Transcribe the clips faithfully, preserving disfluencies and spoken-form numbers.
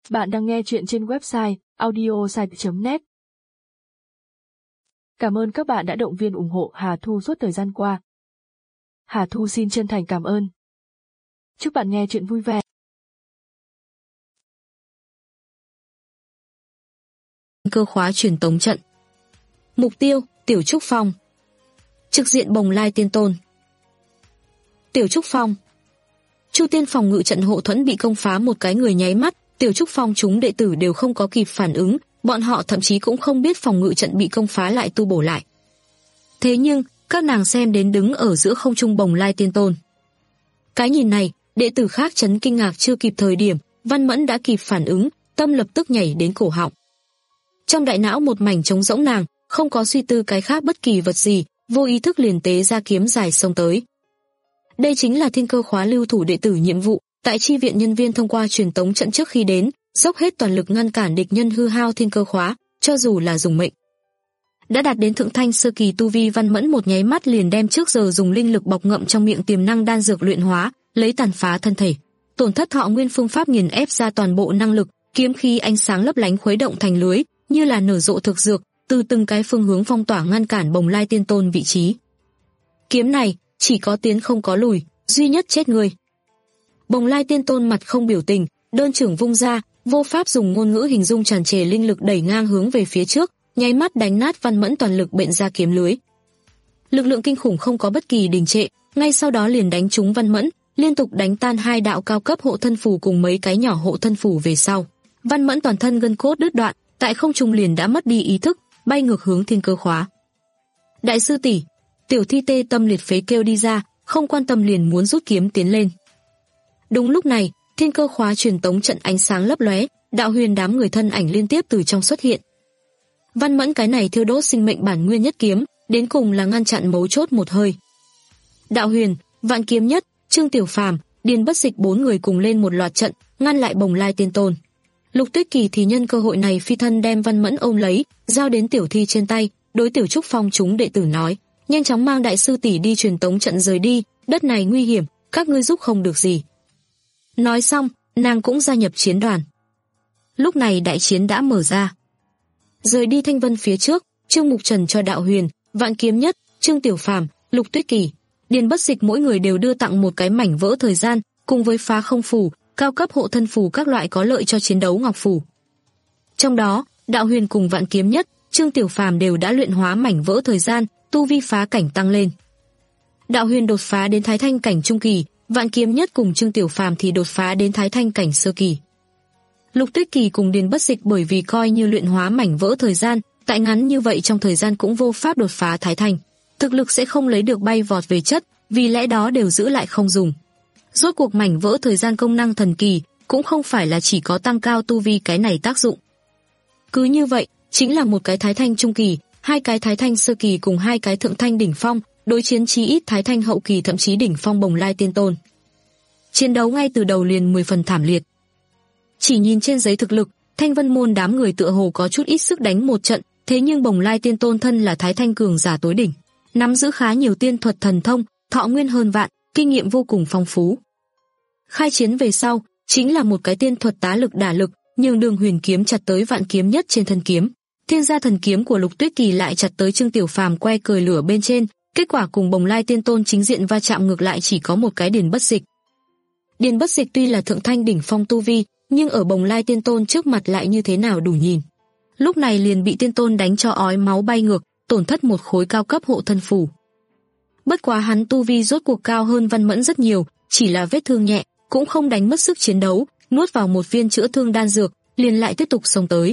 Bạn đang nghe chuyện trên website audiosite chấm net. Cảm ơn các bạn đã động viên ủng hộ Hà Thu suốt thời gian qua. Hà Thu xin chân thành cảm ơn. Chúc bạn nghe chuyện vui vẻ. Cơ khóa truyền tống trận. Mục tiêu: Tiểu Trúc Phong. Trực diện Bồng Lai Tiên Tôn. Tiểu Trúc Phong. Chu tiên phòng ngự trận hộ thuẫn bị công phá một cái người nháy mắt, Tiểu Trúc Phong chúng đệ tử đều không có kịp phản ứng, bọn họ thậm chí cũng không biết phòng ngự trận bị công phá lại tu bổ lại. Thế nhưng, các nàng xem đến đứng ở giữa không trung Bồng Lai Tiên Tôn. Cái nhìn này, đệ tử khác chấn kinh ngạc chưa kịp thời điểm, Văn Mẫn đã kịp phản ứng, tâm lập tức nhảy đến cổ họng. Trong đại não một mảnh trống rỗng, nàng không có suy tư cái khác bất kỳ vật gì, vô ý thức liền tế ra kiếm dài xông tới. Đây chính là thiên cơ khóa lưu thủ đệ tử nhiệm vụ, tại chi viện nhân viên thông qua truyền tống trận trước khi đến, dốc hết toàn lực ngăn cản địch nhân hư hao thiên cơ khóa, cho dù là dùng mệnh. Đã đạt đến thượng thanh sơ kỳ tu vi, Văn Mẫn một nháy mắt liền đem trước giờ dùng linh lực bọc ngậm trong miệng tiềm năng đan dược luyện hóa, lấy tàn phá thân thể. Tổn thất thọ nguyên phương pháp nghiền ép ra toàn bộ năng lực, kiếm khí ánh sáng lấp lánh khuấy động thành lưới, như là nở rộ thực dược, từ từng cái phương hướng phong tỏa ngăn cản Bồng Lai Tiên Tôn vị trí. Kiếm này, chỉ có tiến không có lùi, duy nhất chết người. Bồng Lai Tiên Tôn mặt không biểu tình, đơn trưởng vung ra, vô pháp dùng ngôn ngữ hình dung, tràn trề linh lực đẩy ngang hướng về phía trước, nháy mắt đánh nát Văn Mẫn toàn lực bện ra kiếm lưới. Lực lượng kinh khủng không có bất kỳ đình trệ, ngay sau đó liền đánh trúng Văn Mẫn, liên tục đánh tan hai đạo cao cấp hộ thân phù cùng mấy cái nhỏ hộ thân phù về sau. Văn Mẫn toàn thân gân cốt đứt đoạn, tại không trung liền đã mất đi ý thức, bay ngược hướng thiên cơ khóa. Đại sư tỷ, Tiểu Thi tê tâm liệt phế kêu đi ra, không quan tâm liền muốn rút kiếm tiến lên. Đúng lúc này, thiên cơ khóa truyền tống trận ánh sáng lấp lóe, Đạo Huyền đám người thân ảnh liên tiếp từ trong xuất hiện. Văn Mẫn cái này thiêu đốt sinh mệnh bản nguyên nhất kiếm, đến cùng là ngăn chặn mấu chốt một hơi. Đạo Huyền, Vạn Kiếm Nhất, Trương Tiểu Phàm, Điền Bất Dịch bốn người cùng lên một loạt trận, ngăn lại Bồng Lai Tiên Tôn. Lục Tuyết Kỳ thì nhân cơ hội này phi thân đem Văn Mẫn ôm lấy, giao đến Tiểu Thi trên tay, đối Tiểu Trúc Phong chúng đệ tử nói: nhanh chóng mang đại sư tỷ đi truyền tống trận rời đi, đất này nguy hiểm, các ngươi giúp không được gì. Nói xong, nàng cũng gia nhập chiến đoàn. Lúc này đại chiến đã mở ra. Rời đi Thanh Vân phía trước, Trương Mục Trần cho Đạo Huyền, Vạn Kiếm Nhất, Trương Tiểu Phàm, Lục Tuyết Kỳ, Điền Bất Dịch mỗi người đều đưa tặng một cái mảnh vỡ thời gian, cùng với phá không phù, cao cấp hộ thân phù các loại có lợi cho chiến đấu ngọc phù. Trong đó, Đạo Huyền cùng Vạn Kiếm Nhất, Trương Tiểu Phàm đều đã luyện hóa mảnh vỡ thời gian, tu vi phá cảnh tăng lên. Đạo Huyền đột phá đến Thái Thanh cảnh trung kỳ, Vạn Kiếm Nhất cùng Trương Tiểu Phàm thì đột phá đến Thái Thanh cảnh sơ kỳ. Lục Tuyết Kỳ cùng Điền Bất Dịch bởi vì coi như luyện hóa mảnh vỡ thời gian, tại ngắn như vậy trong thời gian cũng vô pháp đột phá Thái Thanh, thực lực sẽ không lấy được bay vọt về chất, vì lẽ đó đều giữ lại không dùng. Rốt cuộc mảnh vỡ thời gian công năng thần kỳ, cũng không phải là chỉ có tăng cao tu vi cái này tác dụng. Cứ như vậy, chính là một cái Thái Thanh trung kỳ, hai cái Thái Thanh sơ kỳ cùng hai cái Thượng Thanh đỉnh phong, đối chiến chí ít Thái Thanh hậu kỳ thậm chí đỉnh phong Bồng Lai Tiên Tôn. Chiến đấu ngay từ đầu liền mười phần thảm liệt. Chỉ nhìn trên giấy thực lực, Thanh Vân môn đám người tựa hồ có chút ít sức đánh một trận, thế nhưng Bồng Lai Tiên Tôn thân là Thái Thanh cường giả tối đỉnh, nắm giữ khá nhiều tiên thuật thần thông, thọ nguyên hơn vạn, kinh nghiệm vô cùng phong phú. Khai chiến về sau, chính là một cái tiên thuật tá lực đả lực, nhường Đường Huyền kiếm chặt tới Vạn Kiếm Nhất trên thân kiếm. Thiên gia thần kiếm của Lục Tuyết Kỳ lại chặt tới Trương Tiểu Phàm que cười lửa bên trên, kết quả cùng Bồng Lai Tiên Tôn chính diện va chạm ngược lại chỉ có một cái Điền Bất Dịch. Điền Bất Dịch tuy là Thượng Thanh đỉnh phong tu vi, nhưng ở Bồng Lai Tiên Tôn trước mặt lại như thế nào đủ nhìn. Lúc này liền bị Tiên Tôn đánh cho ói máu bay ngược, tổn thất một khối cao cấp hộ thân phù. Bất quá hắn tu vi rốt cuộc cao hơn Văn Mẫn rất nhiều, chỉ là vết thương nhẹ, cũng không đánh mất sức chiến đấu, nuốt vào một viên chữa thương đan dược, liền lại tiếp tục xông tới.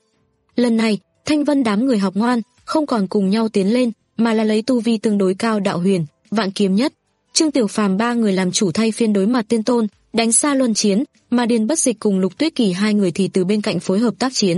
Lần này, Thanh Vân đám người học ngoan, không còn cùng nhau tiến lên, mà là lấy tu vi tương đối cao Đạo Huyền, Vạn Kiếm Nhất, Trương Tiểu Phàm ba người làm chủ thay phiên đối mặt Tiên Tôn, đánh xa luân chiến, mà Điền Bất Dịch cùng Lục Tuyết Kỳ hai người thì từ bên cạnh phối hợp tác chiến.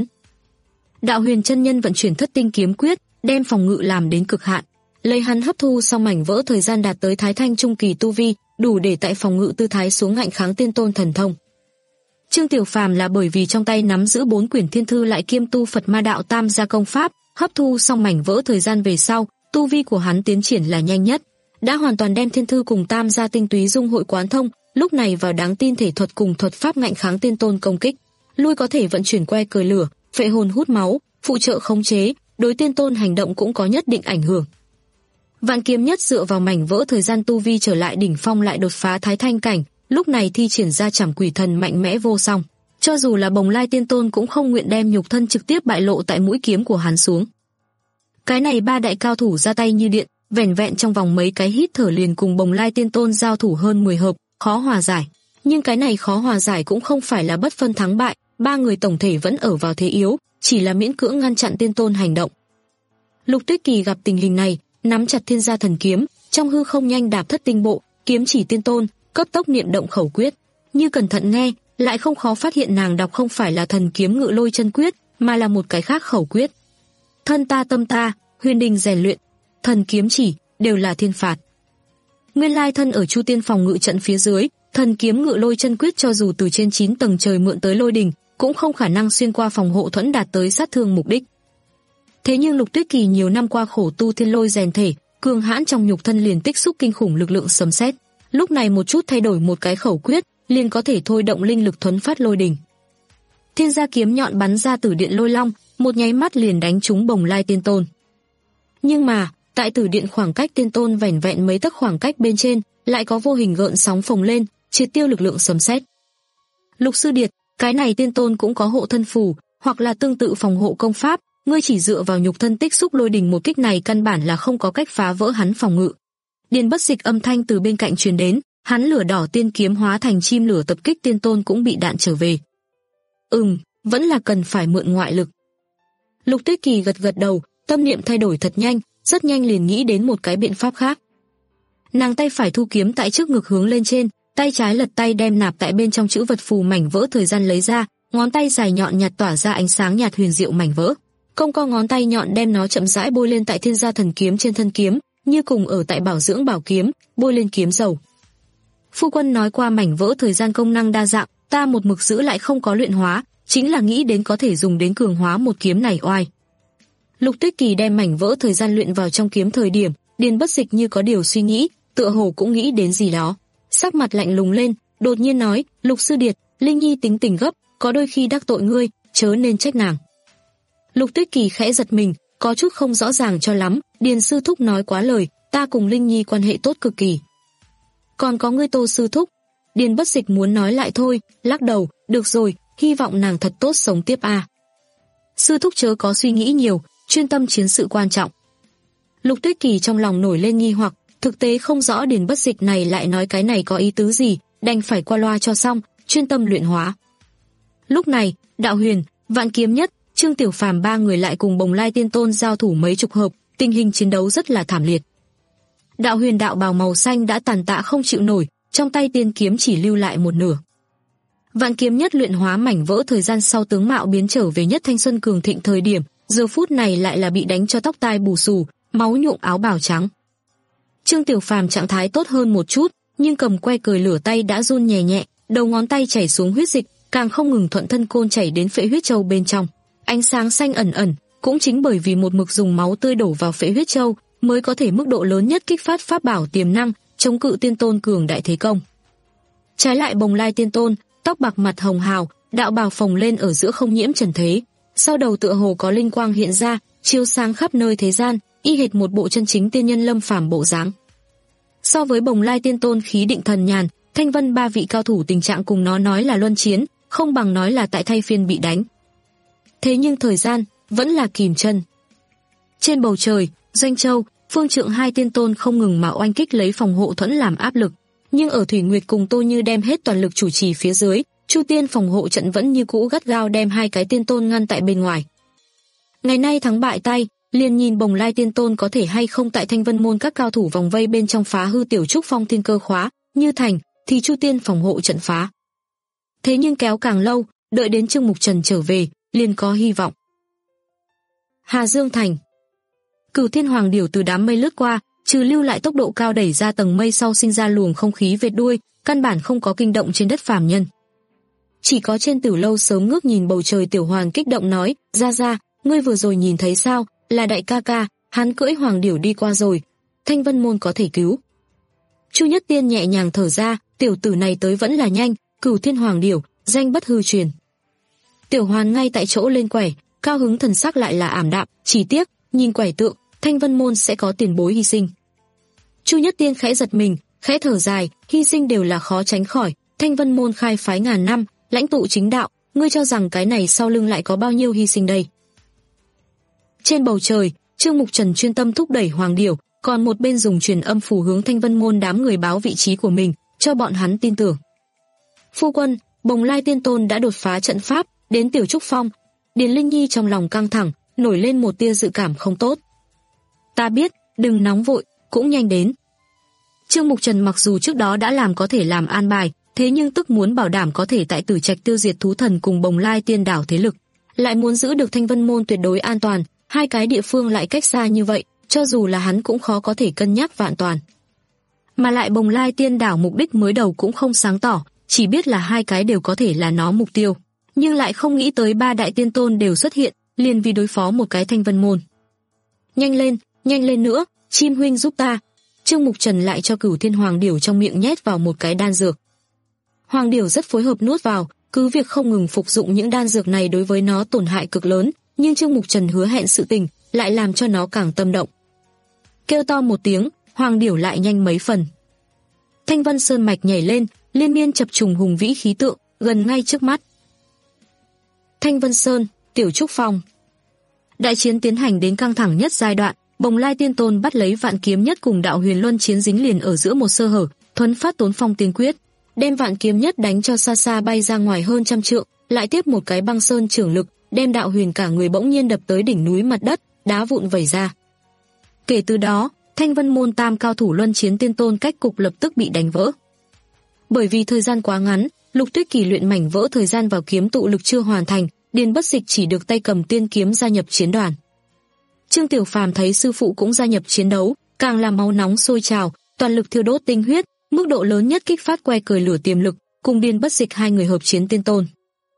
Đạo Huyền chân nhân vận chuyển Thất Tinh kiếm quyết, đem phòng ngự làm đến cực hạn, lấy hắn hấp thu xong mảnh vỡ thời gian đạt tới Thái Thanh trung kỳ tu vi, đủ để tại phòng ngự tư thái xuống ngạnh kháng Tiên Tôn thần thông. Trương Tiểu Phàm là bởi vì trong tay nắm giữ bốn quyển thiên thư lại kiêm tu Phật Ma Đạo Tam gia công pháp, hấp thu xong mảnh vỡ thời gian về sau, tu vi của hắn tiến triển là nhanh nhất, đã hoàn toàn đem thiên thư cùng Tam gia tinh túy dung hội quán thông, lúc này vào đáng tin thể thuật cùng thuật pháp ngạnh kháng Tiên Tôn công kích. lui có thể vận chuyển que cờ lửa, phệ hồn hút máu, phụ trợ khống chế, đối tiên tôn hành động cũng có nhất định ảnh hưởng. Vạn Kiếm Nhất dựa vào mảnh vỡ thời gian tu vi trở lại đỉnh phong lại đột phá thái thanh cảnh, lúc này thi triển ra Trảm Quỷ Thần mạnh mẽ vô song. Cho dù là Bồng Lai Tiên Tôn cũng không nguyện đem nhục thân trực tiếp bại lộ tại mũi kiếm của hắn xuống. Cái này ba đại cao thủ ra tay như điện, vẻn vẹn trong vòng mấy cái hít thở liền cùng Bồng Lai Tiên Tôn giao thủ hơn mười hợp, khó hòa giải. Nhưng cái này khó hòa giải cũng không phải là bất phân thắng bại, ba người tổng thể vẫn ở vào thế yếu, chỉ là miễn cưỡng ngăn chặn Tiên Tôn hành động. Lục Tuyết Kỳ gặp tình hình này, nắm chặt Thiên Gia Thần Kiếm, trong hư không nhanh đạp thất tinh bộ, kiếm chỉ Tiên Tôn, cấp tốc niệm động khẩu quyết. Như cẩn thận nghe, lại không khó phát hiện nàng đọc không phải là Thần Kiếm Ngự Lôi Chân Quyết, mà là một cái khác khẩu quyết. Thân ta tâm ta, huyền đình rèn luyện, thần kiếm chỉ, đều là thiên phạt. Nguyên lai thân ở Chu Tiên phòng ngự trận phía dưới, Thần Kiếm Ngự Lôi Chân Quyết cho dù từ trên chín tầng trời mượn tới lôi đình, cũng không khả năng xuyên qua phòng hộ thuẫn đạt tới sát thương mục đích. Thế nhưng Lục Tuyết Kỳ nhiều năm qua khổ tu thiên lôi rèn thể, cường hãn trong nhục thân liền tích xúc kinh khủng lực lượng sấm sét. Lúc này một chút thay đổi một cái khẩu quyết, liền có thể thôi động linh lực thuấn phát lôi đình. Thiên gia kiếm nhọn bắn ra tử điện lôi long, một nháy mắt liền đánh trúng Bồng Lai Tiên Tôn. Nhưng mà, tại tử điện khoảng cách Tiên Tôn vẻn vẹn mấy tấc khoảng cách bên trên, lại có vô hình gợn sóng phồng lên, triệt tiêu lực lượng sấm sét. Lục sư điệt, cái này Tiên Tôn cũng có hộ thân phù, hoặc là tương tự phòng hộ công pháp, ngươi chỉ dựa vào nhục thân tích xúc lôi đình một kích này căn bản là không có cách phá vỡ hắn phòng ngự. Điền Bất Dịch âm thanh từ bên cạnh truyền đến, hắn lửa đỏ tiên kiếm hóa thành chim lửa tập kích Tiên Tôn cũng bị đạn trở về. Ừm, vẫn là cần phải mượn ngoại lực. Lục Tuyết Kỳ gật gật đầu, tâm niệm thay đổi thật nhanh, rất nhanh liền nghĩ đến một cái biện pháp khác. Nàng tay phải thu kiếm tại trước ngực hướng lên trên, tay trái lật tay đem nạp tại bên trong chữ vật phù mảnh vỡ thời gian lấy ra, ngón tay dài nhọn nhạt tỏa ra ánh sáng nhạt huyền diệu mảnh vỡ. Công co ngón tay nhọn đem nó chậm rãi bôi lên tại Thiên Gia Thần Kiếm trên thân kiếm, như cùng ở tại bảo dưỡng bảo kiếm, bôi lên kiếm dầu. Phu quân nói qua mảnh vỡ thời gian công năng đa dạng, ta một mực giữ lại không có luyện hóa, chính là nghĩ đến có thể dùng đến cường hóa một kiếm này oai. Lục Tuyết Kỳ đem mảnh vỡ thời gian luyện vào trong kiếm thời điểm, Điền Bất Dịch như có điều suy nghĩ, tựa hồ cũng nghĩ đến gì đó. Sắc mặt lạnh lùng lên, đột nhiên nói, Lục sư điệt, Linh Nhi tính tình gấp, có đôi khi đắc tội ngươi, chớ nên trách nàng. Lục Tuyết Kỳ khẽ giật mình, có chút không rõ ràng cho lắm, Điền sư thúc nói quá lời, ta cùng Linh Nhi quan hệ tốt cực kỳ. Còn có ngươi Tô sư thúc. Điền Bất Dịch muốn nói lại thôi, lắc đầu, được rồi, hy vọng nàng thật tốt sống tiếp a. À. Sư thúc chớ có suy nghĩ nhiều, chuyên tâm chiến sự quan trọng. Lục Tuyết Kỳ trong lòng nổi lên nghi hoặc, thực tế không rõ Điền Bất Dịch này lại nói cái này có ý tứ gì, đành phải qua loa cho xong, chuyên tâm luyện hóa. Lúc này, Đạo Huyền, Vạn Kiếm Nhất, Trương Tiểu Phàm ba người lại cùng Bồng Lai Tiên Tôn giao thủ mấy chục hợp, tình hình chiến đấu rất là thảm liệt. Đạo Huyền đạo bào màu xanh đã tàn tạ không chịu nổi, trong tay tiên kiếm chỉ lưu lại một nửa. Vạn Kiếm Nhất luyện hóa mảnh vỡ thời gian sau tướng mạo biến trở về nhất thanh xuân cường thịnh thời điểm, giờ phút này lại là bị đánh cho tóc tai bù xù, máu nhuộm áo bào trắng. Trương Tiểu Phàm trạng thái tốt hơn một chút, nhưng cầm que cời lửa tay đã run nhẹ nhẹ, đầu ngón tay chảy xuống huyết dịch, càng không ngừng thuận thân côn chảy đến phệ huyết châu bên trong. Ánh sáng xanh ẩn ẩn, cũng chính bởi vì một mực dùng máu tươi đổ vào phệ huyết châu, mới có thể mức độ lớn nhất kích phát pháp bảo tiềm năng, chống cự Tiên Tôn cường đại thế công. Trái lại Bồng Lai Tiên Tôn, tóc bạc mặt hồng hào, đạo bào phồng lên ở giữa không nhiễm trần thế, sau đầu tựa hồ có linh quang hiện ra, chiếu sáng khắp nơi thế gian, y hệt một bộ chân chính tiên nhân lâm phàm bộ dáng. So với Bồng Lai Tiên Tôn khí định thần nhàn, Thanh Vân ba vị cao thủ tình trạng cùng nó nói là luân chiến, không bằng nói là tại thay phiên bị đánh. Thế nhưng thời gian vẫn là kìm chân. Trên bầu trời, Doanh Châu, Phương Trượng hai tiên tôn không ngừng mà oanh kích lấy phòng hộ thuẫn làm áp lực, nhưng ở Thủy Nguyệt cùng Tô Như đem hết toàn lực chủ trì phía dưới, Chu Tiên phòng hộ trận vẫn như cũ gắt gao đem hai cái tiên tôn ngăn tại bên ngoài. Ngày nay thắng bại tay, liền nhìn Bồng Lai Tiên Tôn có thể hay không tại Thanh Vân môn các cao thủ vòng vây bên trong phá hư Tiểu Trúc Phong thiên cơ khóa, như thành thì Chu Tiên phòng hộ trận phá. Thế nhưng kéo càng lâu, đợi đến Trương Mục Trần trở về, liền có hy vọng. Hà Dương Thành. Cửu Thiên Hoàng Điểu từ đám mây lướt qua, trừ lưu lại tốc độ cao đẩy ra tầng mây sau sinh ra luồng không khí vệt đuôi, căn bản không có kinh động trên đất phàm nhân. Chỉ có trên Tử Lâu sớm ngước nhìn bầu trời Tiểu Hoàn kích động nói, ra ra, ngươi vừa rồi nhìn thấy sao, là đại ca ca, hắn cưỡi Hoàng Điểu đi qua rồi, Thanh Vân môn có thể cứu. Chu Nhất Tiên nhẹ nhàng thở ra, tiểu tử này tới vẫn là nhanh, Cửu Thiên Hoàng Điểu, danh bất hư truyền. Tiểu Hoàn ngay tại chỗ lên quẻ, cao hứng thần sắc lại là ảm đạm, chỉ tiếc, nhìn quẻ tượng, Thanh Vân môn sẽ có tiền bối hy sinh. Chu Nhất Tiên khẽ giật mình, khẽ thở dài, hy sinh đều là khó tránh khỏi, Thanh Vân môn khai phái ngàn năm, lãnh tụ chính đạo, ngươi cho rằng cái này sau lưng lại có bao nhiêu hy sinh đây? Trên bầu trời, Trương Mục Trần chuyên tâm thúc đẩy Hoàng Điểu, còn một bên dùng truyền âm phủ hướng Thanh Vân môn đám người báo vị trí của mình, cho bọn hắn tin tưởng. Phu quân, Bồng Lai Tiên Tôn đã đột phá trận pháp, đến Tiểu Trúc Phong. Điền Linh Nhi trong lòng căng thẳng, nổi lên một tia dự cảm không tốt. Ta biết, đừng nóng vội, cũng nhanh đến. Trương Mục Trần mặc dù trước đó đã làm có thể làm an bài, thế nhưng tức muốn bảo đảm có thể tại Tử Trạch tiêu diệt thú thần cùng Bồng Lai Tiên đảo thế lực, lại muốn giữ được Thanh Vân môn tuyệt đối an toàn, hai cái địa phương lại cách xa như vậy, cho dù là hắn cũng khó có thể cân nhắc vạn toàn. Mà lại Bồng Lai Tiên đảo mục đích mới đầu cũng không sáng tỏ, chỉ biết là hai cái đều có thể là nó mục tiêu, nhưng lại không nghĩ tới ba đại tiên tôn đều xuất hiện, liền vì đối phó một cái Thanh Vân môn. Nhanh lên, nhanh lên nữa, chim huynh giúp ta. Trương Mục Trần lại cho Cửu Thiên Hoàng Điểu trong miệng nhét vào một cái đan dược. Hoàng Điểu rất phối hợp nuốt vào, cứ việc không ngừng phục dụng những đan dược này đối với nó tổn hại cực lớn, nhưng Trương Mục Trần hứa hẹn sự tình, lại làm cho nó càng tâm động. Kêu to một tiếng, Hoàng Điểu lại nhanh mấy phần. Thanh Vân Sơn mạch nhảy lên, liên miên chập trùng hùng vĩ khí tượng, gần ngay trước mắt. Thanh Vân Sơn, Tiểu Trúc Phong. Đại chiến tiến hành đến căng thẳng nhất giai đoạn, Bồng Lai Tiên Tôn bắt lấy Vạn Kiếm Nhất cùng Đạo Huyền Luân chiến dính liền ở giữa một sơ hở, thuấn phát Tốn Phong tiên quyết, đem Vạn Kiếm Nhất đánh cho xa xa bay ra ngoài hơn trăm trượng, lại tiếp một cái băng sơn trưởng lực, đem Đạo Huyền cả người bỗng nhiên đập tới đỉnh núi mặt đất, đá vụn vẩy ra. Kể từ đó, Thanh Vân môn tam cao thủ luân chiến tiên tôn cách cục lập tức bị đánh vỡ. Bởi vì thời gian quá ngắn, Lục Tuyết Kỳ luyện mảnh vỡ thời gian vào kiếm tụ lực chưa hoàn thành, Điền Bất Dịch chỉ được tay cầm tiên kiếm gia nhập chiến đoàn. Trương Tiểu Phàm thấy sư phụ cũng gia nhập chiến đấu, càng làm máu nóng sôi trào, toàn lực thiêu đốt tinh huyết, mức độ lớn nhất kích phát que cười lửa tiềm lực, cùng Điền Bất Dịch hai người hợp chiến tiên tôn.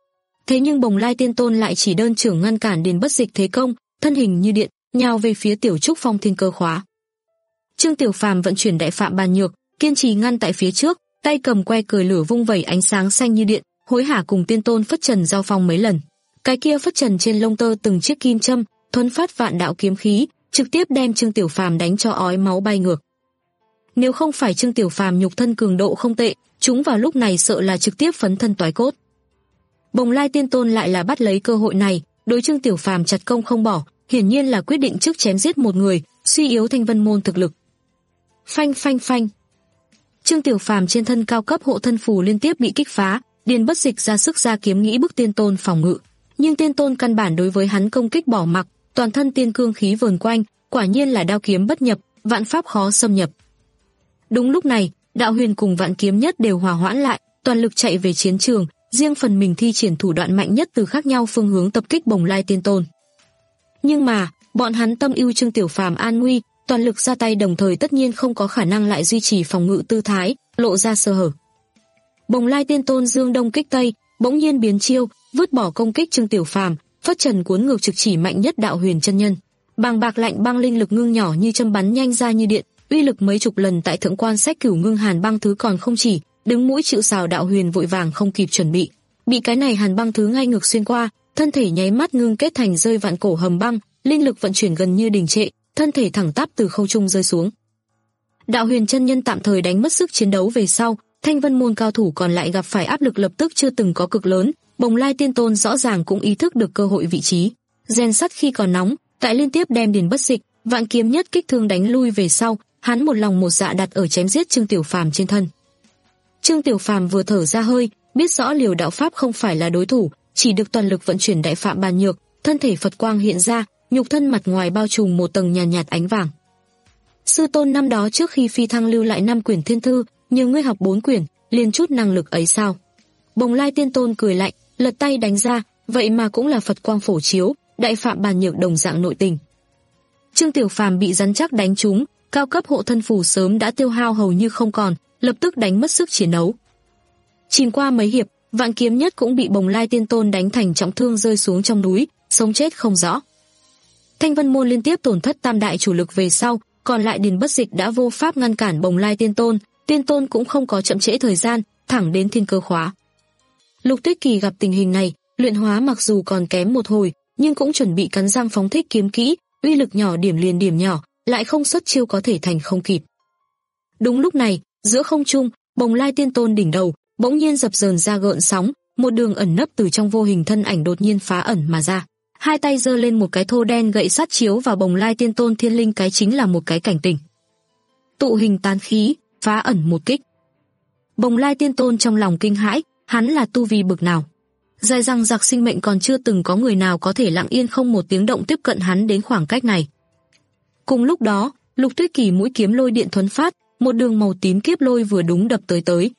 Thế nhưng Bồng Lai Tiên Tôn lại chỉ đơn trưởng ngăn cản Điền Bất Dịch thế công, thân hình như điện, nhào về phía Tiểu Trúc Phong thiên cơ khóa. Trương Tiểu Phàm vận chuyển đại phạm bàn nhược, kiên trì ngăn tại phía trước, tay cầm que cười lửa vung vẩy ánh sáng xanh như điện, hối hả cùng tiên tôn phất trần giao phong mấy lần. Cái kia phất trần trên lông tơ từng chiếc kim châm, thuấn phát vạn đạo kiếm khí, trực tiếp đem Trương Tiểu Phàm đánh cho ói máu bay ngược. Nếu không phải Trương Tiểu Phàm nhục thân cường độ không tệ, chúng vào lúc này sợ là trực tiếp phấn thân toái cốt. Bồng Lai Tiên Tôn lại là bắt lấy cơ hội này, đối Trương Tiểu Phàm chặt công không bỏ, hiển nhiên là quyết định trước chém giết một người, suy yếu Thanh Vân môn thực lực. Phanh phanh phanh. Trương Tiểu Phàm trên thân cao cấp hộ thân phù liên tiếp bị kích phá, Điền Bất Dịch ra sức ra kiếm nghĩ bức tiên tôn phòng ngự, nhưng tiên tôn căn bản đối với hắn công kích bỏ mặc, toàn thân tiên cương khí vờn quanh, quả nhiên là đao kiếm bất nhập, vạn pháp khó xâm nhập. Đúng lúc này, Đạo Huyền cùng Vạn Kiếm Nhất đều hòa hoãn lại, toàn lực chạy về chiến trường, riêng phần mình thi triển thủ đoạn mạnh nhất từ khác nhau phương hướng tập kích Bồng Lai Tiên Tôn. Nhưng mà, bọn hắn tâm ưu Trương Tiểu Phàm an nguy, toàn lực ra tay đồng thời tất nhiên không có khả năng lại duy trì phòng ngự tư thái, lộ ra sơ hở. Bồng Lai Tiên Tôn dương đông kích tây, bỗng nhiên biến chiêu, vứt bỏ công kích Trương Tiểu Phàm, phất trần cuốn ngược trực chỉ mạnh nhất Đạo Huyền chân nhân. Bàng bạc lạnh băng linh lực ngưng nhỏ như châm bắn nhanh ra như điện, uy lực mấy chục lần tại thượng quan sách cửu ngưng hàn băng thứ còn không chỉ, đứng mũi chịu sào Đạo Huyền vội vàng không kịp chuẩn bị, bị cái này hàn băng thứ ngay ngược xuyên qua, thân thể nháy mắt ngưng kết thành rơi vạn cổ hầm băng, linh lực vận chuyển gần như đình trệ, thân thể thẳng tắp từ không trung rơi xuống. Đạo Huyền chân nhân tạm thời đánh mất sức chiến đấu về sau, Thanh Vân môn cao thủ còn lại gặp phải áp lực lập tức chưa từng có cực lớn, Bồng Lai Tiên Tôn rõ ràng cũng ý thức được cơ hội vị trí, rèn sắt khi còn nóng, tại liên tiếp đem Điền Bất Dịch, Vạn Kiếm Nhất kích thương đánh lui về sau, hắn một lòng một dạ đặt ở chém giết Trương Tiểu Phàm trên thân. Trương Tiểu Phàm vừa thở ra hơi, biết rõ liều đạo pháp không phải là đối thủ, chỉ được toàn lực vận chuyển đại phạm bàn nhược, thân thể Phật quang hiện ra, nhục thân mặt ngoài bao trùm một tầng nhàn nhạt, nhạt ánh vàng. Sư tôn năm đó trước khi phi thăng lưu lại năm quyển thiên thư, nhờ ngươi học bốn quyển, liền chút năng lực ấy sao? Bồng Lai Tiên Tôn cười lạnh, lật tay đánh ra, vậy mà cũng là Phật quang phổ chiếu, đại phạm bàn nhược đồng dạng nội tình. Trương Tiểu Phàm bị rắn chắc đánh trúng, cao cấp hộ thân phù sớm đã tiêu hao hầu như không còn, lập tức đánh mất sức chiến đấu. Chìm qua mấy hiệp, Vạn Kiếm Nhất cũng bị Bồng Lai Tiên Tôn đánh thành trọng thương rơi xuống trong núi, sống chết không rõ. Thanh Vân môn liên tiếp tổn thất tam đại chủ lực về sau, còn lại Điền Bất Dịch đã vô pháp ngăn cản Bồng Lai Tiên Tôn, Tiên Tôn cũng không có chậm trễ thời gian, thẳng đến thiên cơ khóa. Lục Tuyết Kỳ gặp tình hình này, Luyện hóa mặc dù còn kém một hồi, nhưng cũng chuẩn bị cắn răng phóng thích kiếm kỹ, uy lực nhỏ điểm liền điểm nhỏ, lại không xuất chiêu có thể thành không kịp. Đúng lúc này, giữa không trung, Bồng Lai Tiên Tôn đỉnh đầu bỗng nhiên dập dờn ra gợn sóng, một đường ẩn nấp từ trong vô hình thân ảnh đột nhiên phá ẩn mà ra. Hai tay giơ lên một cái thô đen gậy sắt chiếu vào Bồng Lai Tiên Tôn thiên linh, cái chính là một cái cảnh tỉnh. Tụ hình tán khí, phá ẩn một kích. Bồng Lai Tiên Tôn trong lòng kinh hãi, hắn là tu vi bực nào? Dài răng giặc sinh mệnh còn chưa từng có người nào có thể lặng yên không một tiếng động tiếp cận hắn đến khoảng cách này. Cùng lúc đó, Lục Tuyết Kỳ mũi kiếm lôi điện thuấn phát, một đường màu tím kiếp lôi vừa đúng đập tới tới.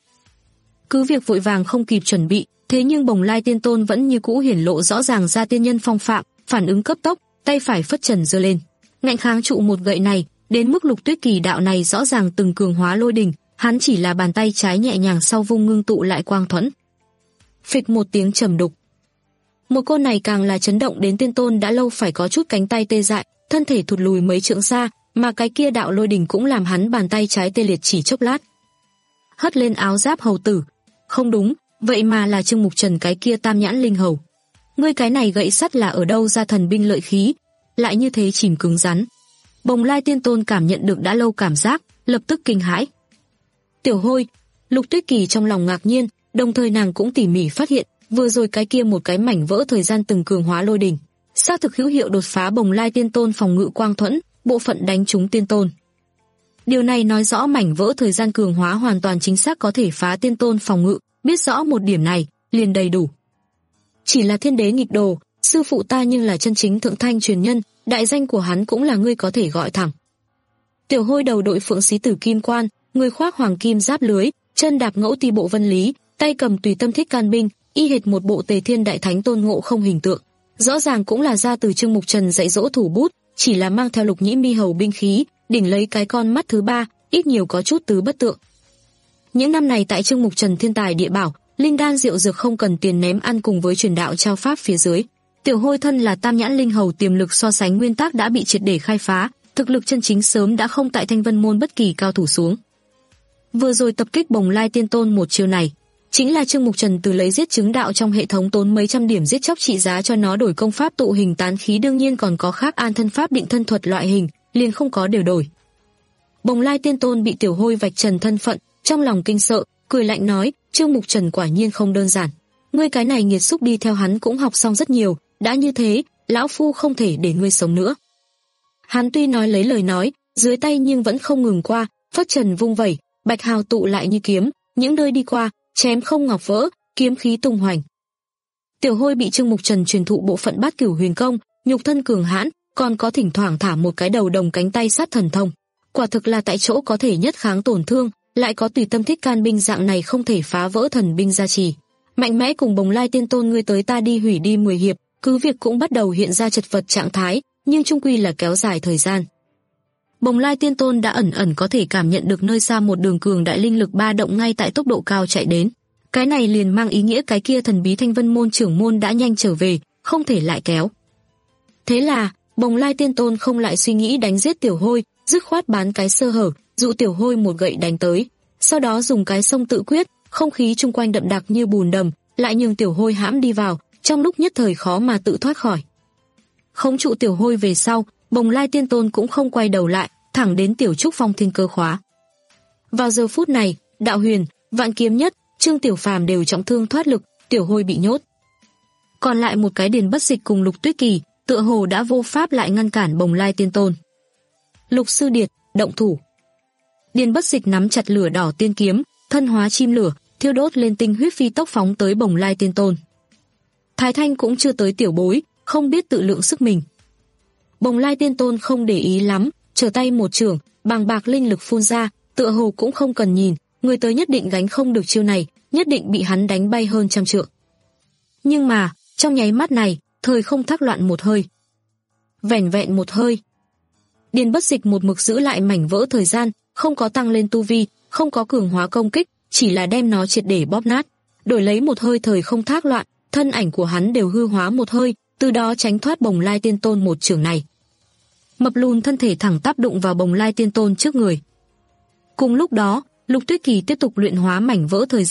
Cứ việc vội vàng không kịp chuẩn bị, thế nhưng Bồng Lai Tiên Tôn vẫn như cũ hiển lộ rõ ràng ra tiên nhân phong phạm, phản ứng cấp tốc, tay phải phất trần giơ lên, ngạnh kháng trụ một gậy này, đến mức Lục Tuyết Kỳ đạo này rõ ràng từng cường hóa lôi đình, hắn chỉ là bàn tay trái nhẹ nhàng sau vung ngưng tụ lại quang thuẫn. Phịch một tiếng trầm đục. Một côn này càng là chấn động đến Tiên Tôn đã lâu phải có chút cánh tay tê dại, thân thể thụt lùi mấy trượng xa, mà cái kia đạo lôi đình cũng làm hắn bàn tay trái tê liệt chỉ chốc lát. Hất lên áo giáp hầu tử. Không đúng, vậy mà là Trương Mục Trần cái kia tam nhãn linh hầu. Ngươi cái này gậy sắt là ở đâu ra thần binh lợi khí, lại như thế chìm cứng rắn. Bồng Lai Tiên Tôn cảm nhận được đã lâu cảm giác, lập tức kinh hãi. Tiểu Hôi, Lục Tuyết Kỳ trong lòng ngạc nhiên, đồng thời nàng cũng tỉ mỉ phát hiện, vừa rồi cái kia một cái mảnh vỡ thời gian từng cường hóa lôi đình, xác thực hữu hiệu đột phá Bồng Lai Tiên Tôn phòng ngự quang thuẫn, bộ phận đánh trúng Tiên Tôn. Điều này nói rõ mảnh vỡ thời gian cường hóa hoàn toàn chính xác có thể phá Tiên Tôn phòng ngự, biết rõ một điểm này, liền đầy đủ. Chỉ là thiên đế nghịch đồ, sư phụ ta nhưng là chân chính thượng thanh truyền nhân, đại danh của hắn cũng là ngươi có thể gọi thẳng. Tiểu Hôi đầu đội phượng xí tử kim quan, người khoác hoàng kim giáp lưới, chân đạp ngẫu ti bộ vân lý, tay cầm tùy tâm thích can binh, y hệt một bộ Tề Thiên Đại Thánh Tôn Ngộ Không hình tượng. Rõ ràng cũng là ra từ Trương Mục Trần dạy dỗ thủ bút, chỉ là mang theo Lục Nhĩ Mi hầu binh khí, đỉnh lấy cái con mắt thứ ba, ít nhiều có chút tứ bất tượng. Những năm này tại Trương Mục Trần thiên tài địa bảo, linh đan rượu dược không cần tiền ném ăn cùng với truyền đạo trao pháp phía dưới. Tiểu Hôi thân là tam nhãn linh hầu, tiềm lực so sánh nguyên tắc đã bị triệt để khai phá, thực lực chân chính sớm đã không tại Thanh Vân môn bất kỳ cao thủ xuống. Vừa rồi tập kích Bồng Lai Tiên Tôn một chiêu này, chính là Trương Mục Trần từ lấy giết chứng đạo trong hệ thống tốn mấy trăm điểm giết chóc trị giá cho nó đổi công pháp tụ hình tán khí, đương nhiên còn có khác an thân pháp định thân thuật loại hình, liền không có đều đổi. Bồng Lai Tiên Tôn bị Tiểu Hôi vạch trần thân phận, trong lòng kinh sợ, cười lạnh nói, Trương Mục Trần quả nhiên không đơn giản. Ngươi cái này nghiệt xúc đi theo hắn cũng học xong rất nhiều, đã như thế, lão phu không thể để ngươi sống nữa. Hắn tuy nói lấy lời nói, dưới tay nhưng vẫn không ngừng qua, phất trần vung vẩy, bạch hào tụ lại như kiếm, những nơi đi qua, chém không ngọc vỡ, kiếm khí tung hoành. Tiểu Hôi bị Trương Mục Trần truyền thụ bộ phận Bát Cửu Huyền Công, nhục thân cường hãn, còn có thỉnh thoảng thả một cái đầu đồng cánh tay sát thần thông. Quả thực là tại chỗ có thể nhất kháng tổn thương, lại có tùy tâm thích can binh dạng này không thể phá vỡ thần binh gia trì. Mạnh mẽ cùng Bồng Lai Tiên Tôn ngươi tới ta đi hủy đi mười hiệp, cứ việc cũng bắt đầu hiện ra chật vật trạng thái, nhưng chung quy là kéo dài thời gian. Bồng Lai Tiên Tôn đã ẩn ẩn có thể cảm nhận được nơi xa một đường cường đại linh lực ba động ngay tại tốc độ cao chạy đến. Cái này liền mang ý nghĩa cái kia thần bí Thanh Vân môn trưởng môn đã nhanh trở về, không thể lại kéo. Thế là, Bồng Lai Tiên Tôn không lại suy nghĩ đánh giết Tiểu Hôi, dứt khoát bán cái sơ hở, dụ Tiểu Hôi một gậy đánh tới. Sau đó dùng cái sông tự quyết, không khí chung quanh đậm đặc như bùn đầm, lại nhường Tiểu Hôi hãm đi vào, trong lúc nhất thời khó mà tự thoát khỏi. Khống trụ Tiểu Hôi về sau, Bồng Lai Tiên Tôn cũng không quay đầu lại, thẳng đến Tiểu Trúc Phong thiên cơ khóa. Vào giờ phút này, Đạo Huyền, Vạn Kiếm Nhất, Trương Tiểu Phàm đều trọng thương thoát lực, Tiểu Hôi bị nhốt. Còn lại một cái Điền Bất Dịch cùng Lục Tuyết Kỳ, tựa hồ đã vô pháp lại ngăn cản Bồng Lai Tiên Tôn. Lục Sư Điệt, động thủ. Điền Bất Dịch nắm chặt lửa đỏ tiên kiếm, thân hóa chim lửa, thiêu đốt lên tinh huyết phi tốc phóng tới Bồng Lai Tiên Tôn. Thái Thanh cũng chưa tới tiểu bối, không biết tự lượng sức mình. Bồng Lai Tiên Tôn không để ý lắm, trở tay một chưởng, bàng bạc linh lực phun ra, tựa hồ cũng không cần nhìn, người tới nhất định gánh không được chiêu này, nhất định bị hắn đánh bay hơn trăm trượng. Nhưng mà, trong nháy mắt này, thời không thác loạn một hơi. Vẻn vẹn một hơi. Điền Bất Dịch một mực giữ lại mảnh vỡ thời gian, không có tăng lên tu vi, không có cường hóa công kích, chỉ là đem nó triệt để bóp nát, đổi lấy một hơi thời không thác loạn, thân ảnh của hắn đều hư hóa một hơi, từ đó tránh thoát Bồng Lai Tiên Tôn một chưởng này. Mập lùn thân thể thẳng tắp đụng vào Bồng Lai Tiên Tôn trước người. Cùng lúc đó, Lục Tuyết Kỳ tiếp tục luyện hóa mảnh vỡ thời gian,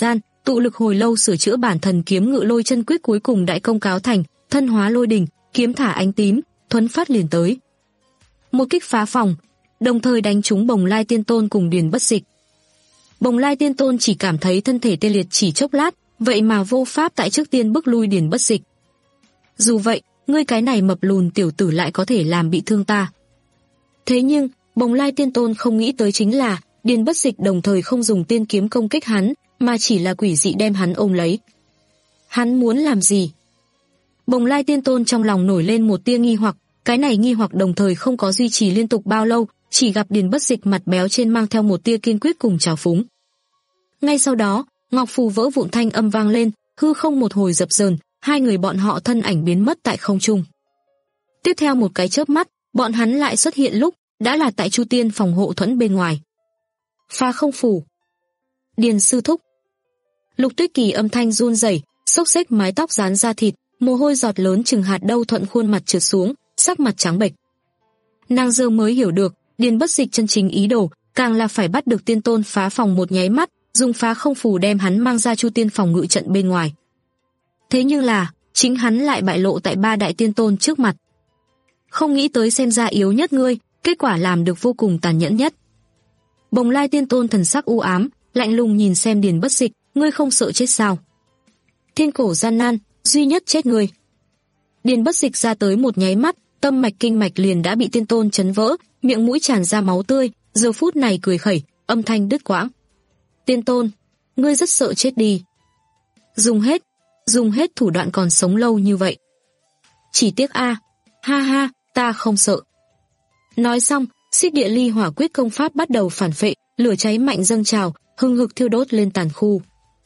tụ lực hồi lâu sửa chữa bản thần kiếm ngự lôi chân quyết cuối cùng đại công cáo thành, thân hóa lôi đình, kiếm thả ánh tím, thuấn phát liền tới. Một kích phá phòng, đồng thời đánh trúng Bồng Lai Tiên Tôn cùng Điền Bất Dịch. Bồng Lai Tiên Tôn chỉ cảm thấy thân thể tê liệt chỉ chốc lát, vậy mà vô pháp tại trước tiên bức lui Điền Bất Dịch. Dù vậy, ngươi cái này mập lùn tiểu tử lại có thể làm bị thương ta. Thế nhưng, Bồng Lai Tiên Tôn không nghĩ tới chính là Điền Bất Dịch đồng thời không dùng tiên kiếm công kích hắn, mà chỉ là quỷ dị đem hắn ôm lấy. Hắn muốn làm gì? Bồng Lai Tiên Tôn trong lòng nổi lên một tia nghi hoặc, cái này nghi hoặc đồng thời không có duy trì liên tục bao lâu, chỉ gặp Điền Bất Dịch mặt béo trên mang theo một tia kiên quyết cùng trào phúng. Ngay sau đó, ngọc phù vỡ vụn thanh âm vang lên, hư không một hồi dập dờn, hai người bọn họ thân ảnh biến mất tại không trung. Tiếp theo một cái chớp mắt, bọn hắn lại xuất hiện lúc đã là tại Chu Tiên phòng hộ thuẫn bên ngoài. Pha không phủ. Điền sư thúc. Lục Tuyết Kỳ âm thanh run rẩy, xốc xếch mái tóc dán ra thịt, mồ hôi giọt lớn chừng hạt đau thuận khuôn mặt trượt xuống, sắc mặt trắng bệch. Nàng giờ mới hiểu được, Điền Bất Dịch chân chính ý đồ, càng là phải bắt được Tiên Tôn phá phòng một nháy mắt, dùng phá không phù đem hắn mang ra Chu Tiên phòng ngự trận bên ngoài. Thế nhưng là, chính hắn lại bại lộ tại ba đại tiên tôn trước mặt. Không nghĩ tới xem ra yếu nhất ngươi, kết quả làm được vô cùng tàn nhẫn nhất. Bồng Lai Tiên Tôn thần sắc u ám, lạnh lùng nhìn xem Điền Bất Dịch, ngươi không sợ chết sao? Thiên cổ gian nan, duy nhất chết ngươi. Điền Bất Dịch ra tới một nháy mắt, tâm mạch kinh mạch liền đã bị Tiên Tôn chấn vỡ, miệng mũi tràn ra máu tươi, giờ phút này cười khẩy, âm thanh đứt quãng. Tiên Tôn, ngươi rất sợ chết đi. Dùng hết, dùng hết thủ đoạn còn sống lâu như vậy. Chỉ tiếc a, ha ha, ta không sợ. Nói xong, Xích Địa Ly Hỏa Quyết công pháp bắt đầu phản phệ, lửa cháy mạnh dâng trào, hừng hực thiêu đốt lên tàn khu.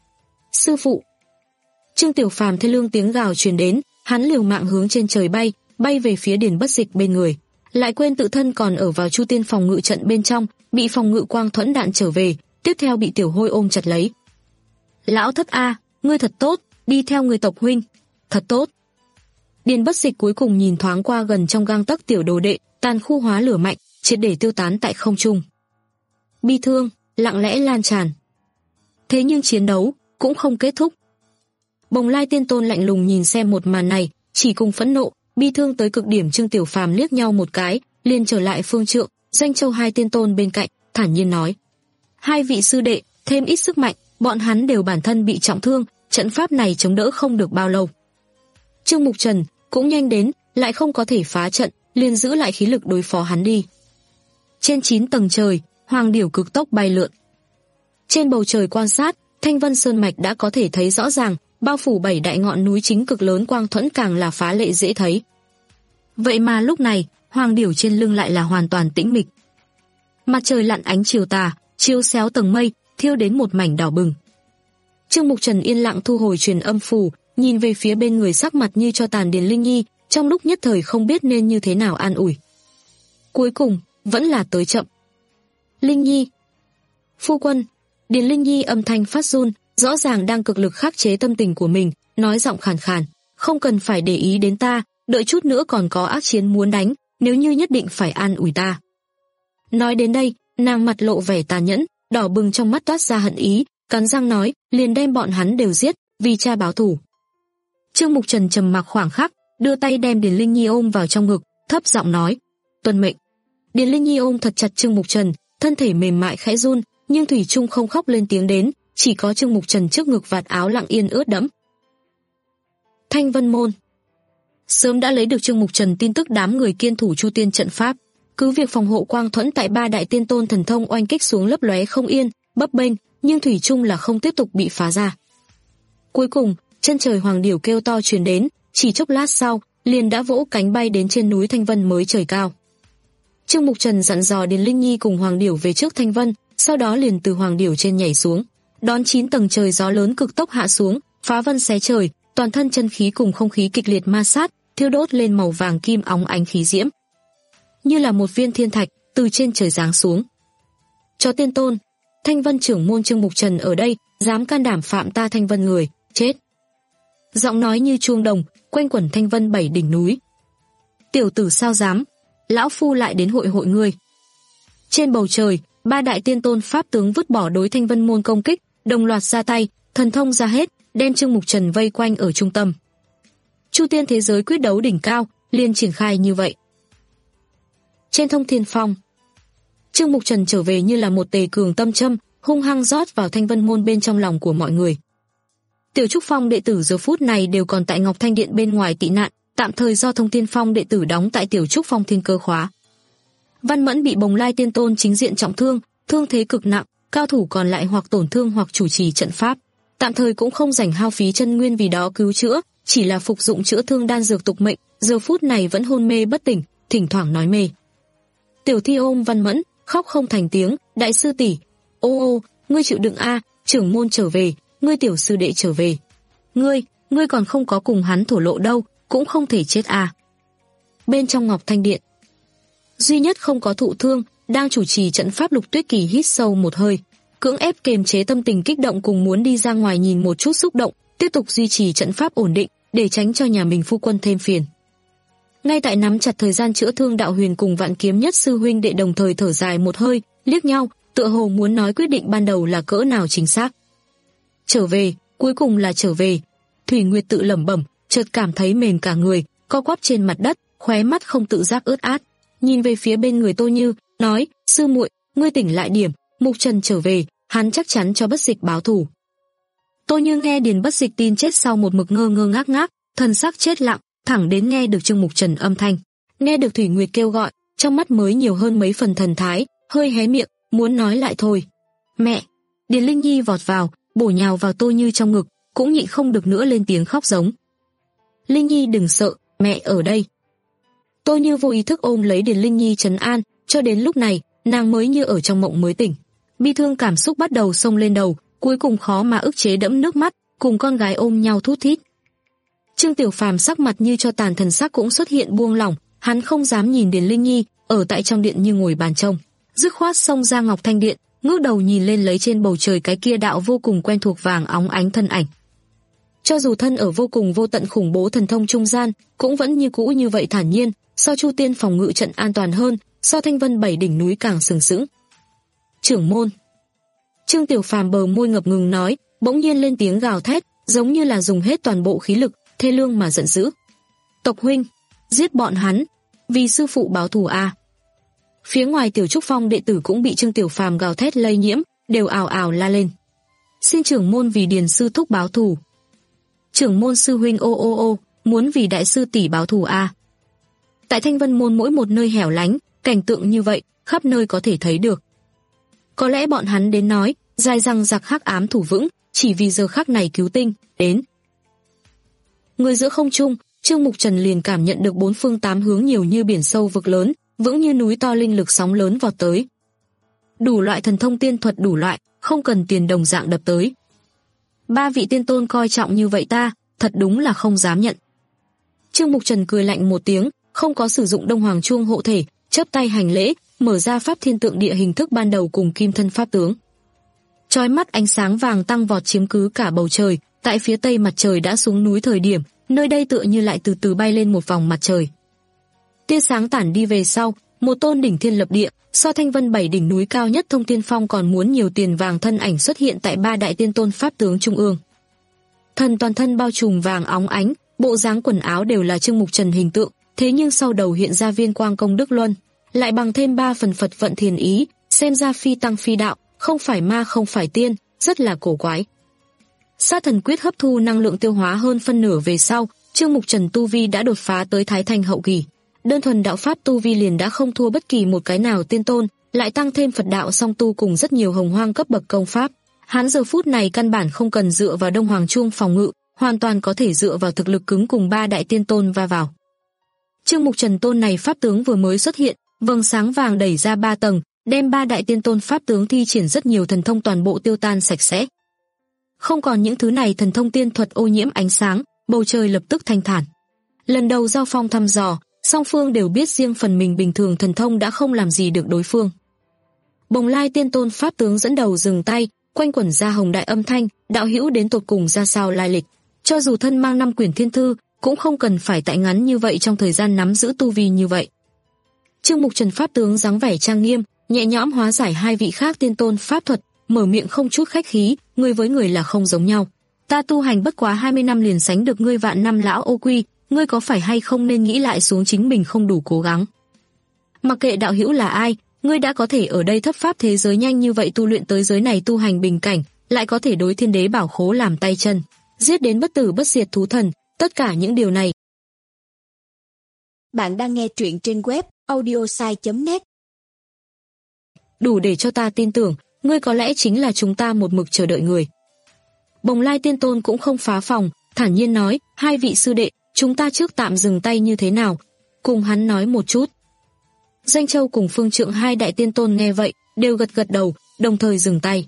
Sư phụ. Trương Tiểu Phàm thê lương tiếng gào truyền đến, hắn liều mạng hướng trên trời bay, bay về phía Điền Bất Dịch bên người, lại quên tự thân còn ở vào Chu Tiên phòng ngự trận bên trong, bị phòng ngự quang thuẫn đạn trở về, tiếp theo bị Tiểu Hôi ôm chặt lấy. Lão thất a, ngươi thật tốt, đi theo người tộc huynh, thật tốt. Điền Bất Dịch cuối cùng nhìn thoáng qua gần trong gang tấc tiểu đồ đệ, tàn khu hóa lửa mạnh, triệt để tiêu tán tại không trung. Bi thương lặng lẽ lan tràn. Thế nhưng chiến đấu cũng không kết thúc. Bồng Lai Tiên Tôn lạnh lùng nhìn xem một màn này, chỉ cùng phẫn nộ, bi thương tới cực điểm. Trương Tiểu Phàm liếc nhau một cái, liền trở lại phương trượng, Doanh Châu hai tiên tôn bên cạnh, thản nhiên nói: hai vị sư đệ, thêm ít sức mạnh, bọn hắn đều bản thân bị trọng thương, trận pháp này chống đỡ không được bao lâu. Trương Mục Trần cũng nhanh đến, lại không có thể phá trận, liền giữ lại khí lực đối phó hắn đi. Trên chín tầng trời, hoàng điểu cực tốc bay lượn. Trên bầu trời quan sát, Thanh Vân Sơn mạch đã có thể thấy rõ ràng, bao phủ bảy đại ngọn núi chính cực lớn quang thuẫn càng là phá lệ dễ thấy. Vậy mà lúc này, hoàng điểu trên lưng lại là hoàn toàn tĩnh mịch. Mặt trời lặn ánh chiều tà, chiếu xéo tầng mây, thiêu đến một mảnh đỏ bừng. Trương Mục Trần yên lặng thu hồi truyền âm phù, nhìn về phía bên người sắc mặt như cho tàn Điền Linh Nhi, trong lúc nhất thời không biết nên như thế nào an ủi. Cuối cùng, vẫn là tới chậm. Linh Nhi. Phu quân. Điền Linh Nhi âm thanh phát run, rõ ràng đang cực lực khắc chế tâm tình của mình, nói giọng khàn khàn, không cần phải để ý đến ta, đợi chút nữa còn có ác chiến muốn đánh, nếu như nhất định phải an ủi ta. Nói đến đây, nàng mặt lộ vẻ tàn nhẫn, đỏ bừng trong mắt toát ra hận ý, cắn răng nói, liền đem bọn hắn đều giết, vì cha báo thù. Trương Mục Trần trầm mặc khoảng khắc, đưa tay đem Điền Linh Nhi ôm vào trong ngực, thấp giọng nói, tuân mệnh. Điền Linh Nhi ôm thật chặt Trương Mục Trần, thân thể mềm mại khẽ run, nhưng thủy chung không khóc lên tiếng đến, chỉ có Trương Mục Trần trước ngực vạt áo lặng yên ướt đẫm. Thanh Vân Môn. Sớm đã lấy được Trương Mục Trần tin tức đám người kiên thủ Chu Tiên trận pháp, cứ việc phòng hộ quang thuẫn tại ba đại tiên tôn thần thông oanh kích xuống lấp lóe không yên, bấp bênh, nhưng thủy chung là không tiếp tục bị phá ra. Cuối cùng, chân trời hoàng điểu kêu to truyền đến, chỉ chốc lát sau, liền đã vỗ cánh bay đến trên núi Thanh Vân mới trời cao. Trương Mục Trần dặn dò Điền Linh Nhi cùng hoàng điểu về trước Thanh Vân, sau đó liền từ hoàng điểu trên nhảy xuống, đón chín tầng trời gió lớn cực tốc hạ xuống, phá vân xé trời, toàn thân chân khí cùng không khí kịch liệt ma sát, thiêu đốt lên màu vàng kim óng ánh khí diễm, như là một viên thiên thạch từ trên trời giáng xuống. Cho tiên tôn, Thanh Vân trưởng môn Trương Mục Trần ở đây, dám can đảm phạm ta Thanh Vân người, chết. Giọng nói như chuông đồng, quanh quẩn Thanh Vân bảy đỉnh núi. Tiểu tử sao dám, lão phu lại đến hội hội ngươi. Trên bầu trời, ba đại tiên tôn pháp tướng vứt bỏ đối Thanh Vân môn công kích, đồng loạt ra tay, thần thông ra hết, đem Trương Mục Trần vây quanh ở trung tâm. Chu tiên thế giới quyết đấu đỉnh cao, liền triển khai như vậy. Trên Thông Thiên Phong, Trương Mục Trần trở về như là một tề cường tâm châm, hung hăng rót vào Thanh Vân môn bên trong lòng của mọi người. Tiểu Trúc Phong đệ tử giờ phút này đều còn tại Ngọc Thanh Điện bên ngoài tị nạn, tạm thời do Thông Thiên Phong đệ tử đóng tại Tiểu Trúc Phong Thiên Cơ khóa. Văn Mẫn bị Bồng Lai Tiên Tôn chính diện trọng thương, thương thế cực nặng, cao thủ còn lại hoặc tổn thương hoặc chủ trì trận pháp, tạm thời cũng không rảnh hao phí chân nguyên vì đó cứu chữa, chỉ là phục dụng chữa thương đan dược tục mệnh, giờ phút này vẫn hôn mê bất tỉnh, thỉnh thoảng nói mê. Tiểu Thi ôm Văn Mẫn, khóc không thành tiếng, đại sư tỷ, ô ô, ngươi chịu đựng a, trưởng môn trở về, ngươi tiểu sư đệ trở về. Ngươi, ngươi còn không có cùng hắn thổ lộ đâu, cũng không thể chết a. Bên trong Ngọc Thanh Điện, duy nhất không có thụ thương, đang chủ trì trận pháp Lục Tuyết Kỳ hít sâu một hơi, cưỡng ép kiềm chế tâm tình kích động cùng muốn đi ra ngoài nhìn một chút xúc động, tiếp tục duy trì trận pháp ổn định, để tránh cho nhà mình phu quân thêm phiền. Ngay tại nắm chặt thời gian chữa thương, Đạo Huyền cùng Vạn Kiếm Nhất sư huynh đệ đồng thời thở dài một hơi, liếc nhau, tựa hồ muốn nói quyết định ban đầu là cỡ nào chính xác. Trở về, cuối cùng là trở về. Thủy Nguyệt tự lẩm bẩm, chợt cảm thấy mềm cả người, co quắp trên mặt đất, khóe mắt không tự giác ướt át, nhìn về phía bên người Tô Như, nói: "Sư muội, ngươi tỉnh lại điểm, Mục Trần trở về, hắn chắc chắn cho Bất Dịch báo thù." Tô Như nghe Điền Bất Dịch tin chết sau một mực ngơ ngơ ngác ngác, thần sắc chết lặng, thẳng đến nghe được Trương Mục Trần âm thanh, nghe được Thủy Nguyệt kêu gọi, trong mắt mới nhiều hơn mấy phần thần thái, hơi hé miệng, muốn nói lại thôi. "Mẹ!" Điền Linh Nhi vọt vào, bổ nhào vào Tô Như trong ngực, cũng nhịn không được nữa lên tiếng khóc giống. "Linh Nhi đừng sợ, mẹ ở đây." Tô Như vô ý thức ôm lấy Điền Linh Nhi trấn an, cho đến lúc này, nàng mới như ở trong mộng mới tỉnh. Bi thương cảm xúc bắt đầu xông lên đầu, cuối cùng khó mà ức chế đẫm nước mắt, cùng con gái ôm nhau thút thít. Trương Tiểu Phàm sắc mặt như cho tàn, thần sắc cũng xuất hiện buông lỏng, hắn không dám nhìn Điền Linh Nhi, ở tại trong điện như ngồi bàn trông, dứt khoát xông ra Ngọc Thanh Điện, ngước đầu nhìn lên lấy trên bầu trời cái kia đạo vô cùng quen thuộc vàng óng ánh thân ảnh. Cho dù thân ở vô cùng vô tận khủng bố thần thông trung gian, cũng vẫn như cũ như vậy thản nhiên, so Chu Tiên phòng ngự trận an toàn hơn, so Thanh Vân bảy đỉnh núi càng sừng sững. "Trưởng môn." Trương Tiểu Phàm bờ môi ngập ngừng nói, bỗng nhiên lên tiếng gào thét, giống như là dùng hết toàn bộ khí lực, thê lương mà giận dữ. "Tộc huynh, giết bọn hắn, vì sư phụ báo thù a." Phía ngoài Tiểu Trúc Phong đệ tử cũng bị Trương Tiểu Phàm gào thét lây nhiễm, đều ào ào la lên. "Xin trưởng môn vì Điền sư thúc báo thù." "Trưởng môn sư huynh ô ô ô, muốn vì đại sư tỷ báo thù a." Tại Thanh Vân môn mỗi một nơi hẻo lánh, cảnh tượng như vậy, khắp nơi có thể thấy được. Có lẽ bọn hắn đến nói, dài răng giặc hắc ám thủ vững, chỉ vì giờ khắc này cứu tinh, đến. Người giữa không trung, Trương Mục Trần liền cảm nhận được bốn phương tám hướng nhiều như biển sâu vực lớn, vững như núi to linh lực sóng lớn vọt tới. Đủ loại thần thông tiên thuật đủ loại, không cần tiền đồng dạng đập tới. Ba vị tiên tôn coi trọng như vậy ta, thật đúng là không dám nhận. Trương Mục Trần cười lạnh một tiếng, không có sử dụng Đông Hoàng Chuông hộ thể, chắp tay hành lễ, mở ra pháp thiên tượng địa hình thức ban đầu cùng kim thân pháp tướng. Chói mắt ánh sáng vàng tăng vọt chiếm cứ cả bầu trời, tại phía tây mặt trời đã xuống núi thời điểm, nơi đây tựa như lại từ từ bay lên một vòng mặt trời. Tia sáng tản đi về sau, một tôn đỉnh thiên lập địa, so Thanh Vân bảy đỉnh núi cao nhất Thông Thiên Phong còn muốn nhiều tiền vàng thân ảnh xuất hiện tại ba đại tiên tôn pháp tướng trung ương. Thần toàn thân bao trùm vàng óng ánh, bộ dáng quần áo đều là Trương Mục Trần hình tượng, thế nhưng sau đầu hiện ra viên quang công đức luân, lại bằng thêm ba phần Phật vận thiền ý, xem ra phi tăng phi đạo, không phải ma không phải tiên, rất là cổ quái. Sát thần quyết hấp thu năng lượng tiêu hóa hơn phân nửa về sau, Trương Mục Trần tu vi đã đột phá tới Thái Thanh hậu kỳ. Đơn thuần đạo pháp tu vi liền đã không thua bất kỳ một cái nào tiên tôn, lại tăng thêm Phật đạo song tu cùng rất nhiều hồng hoang cấp bậc công pháp. Hắn giờ phút này căn bản không cần dựa vào Đông Hoàng Chuông phòng ngự, hoàn toàn có thể dựa vào thực lực cứng cùng ba đại tiên tôn va vào. Trương Mục Trần tôn này pháp tướng vừa mới xuất hiện, vầng sáng vàng đẩy ra ba tầng, đem ba đại tiên tôn pháp tướng thi triển rất nhiều thần thông toàn bộ tiêu tan sạch sẽ. Không còn những thứ này thần thông tiên thuật ô nhiễm ánh sáng, bầu trời lập tức thanh thản. Lần đầu giao phong thăm dò, song phương đều biết riêng phần mình bình thường thần thông đã không làm gì được đối phương. Bồng Lai tiên tôn pháp tướng dẫn đầu dừng tay, quanh quẩn ra hồng đại âm thanh, đạo hữu đến tột cùng ra sao lai lịch. Cho dù thân mang năm quyển thiên thư, cũng không cần phải tại ngắn như vậy trong thời gian nắm giữ tu vi như vậy. Trương Mục Trần pháp tướng dáng vẻ trang nghiêm, nhẹ nhõm hóa giải hai vị khác tiên tôn pháp thuật, mở miệng không chút khách khí, người với người là không giống nhau. Ta tu hành bất quá hai mươi năm liền sánh được ngươi vạn năm lão ô quy, ngươi có phải hay không nên nghĩ lại xuống chính mình không đủ cố gắng. Mặc kệ đạo hữu là ai, ngươi đã có thể ở đây thấp pháp thế giới nhanh như vậy tu luyện tới giới này tu hành bình cảnh, lại có thể đối thiên đế bảo khố làm tay chân, giết đến bất tử bất diệt thú thần, tất cả những điều này. Bạn đang nghe truyện trên web audiosai chấm net. Đủ để cho ta tin tưởng, ngươi có lẽ chính là chúng ta một mực chờ đợi người. Bồng Lai Tiên Tôn cũng không phá phòng, thản nhiên nói, hai vị sư đệ, chúng ta trước tạm dừng tay như thế nào? Cùng hắn nói một chút. Doanh Châu cùng Phương Trượng hai đại tiên tôn nghe vậy, đều gật gật đầu, đồng thời dừng tay.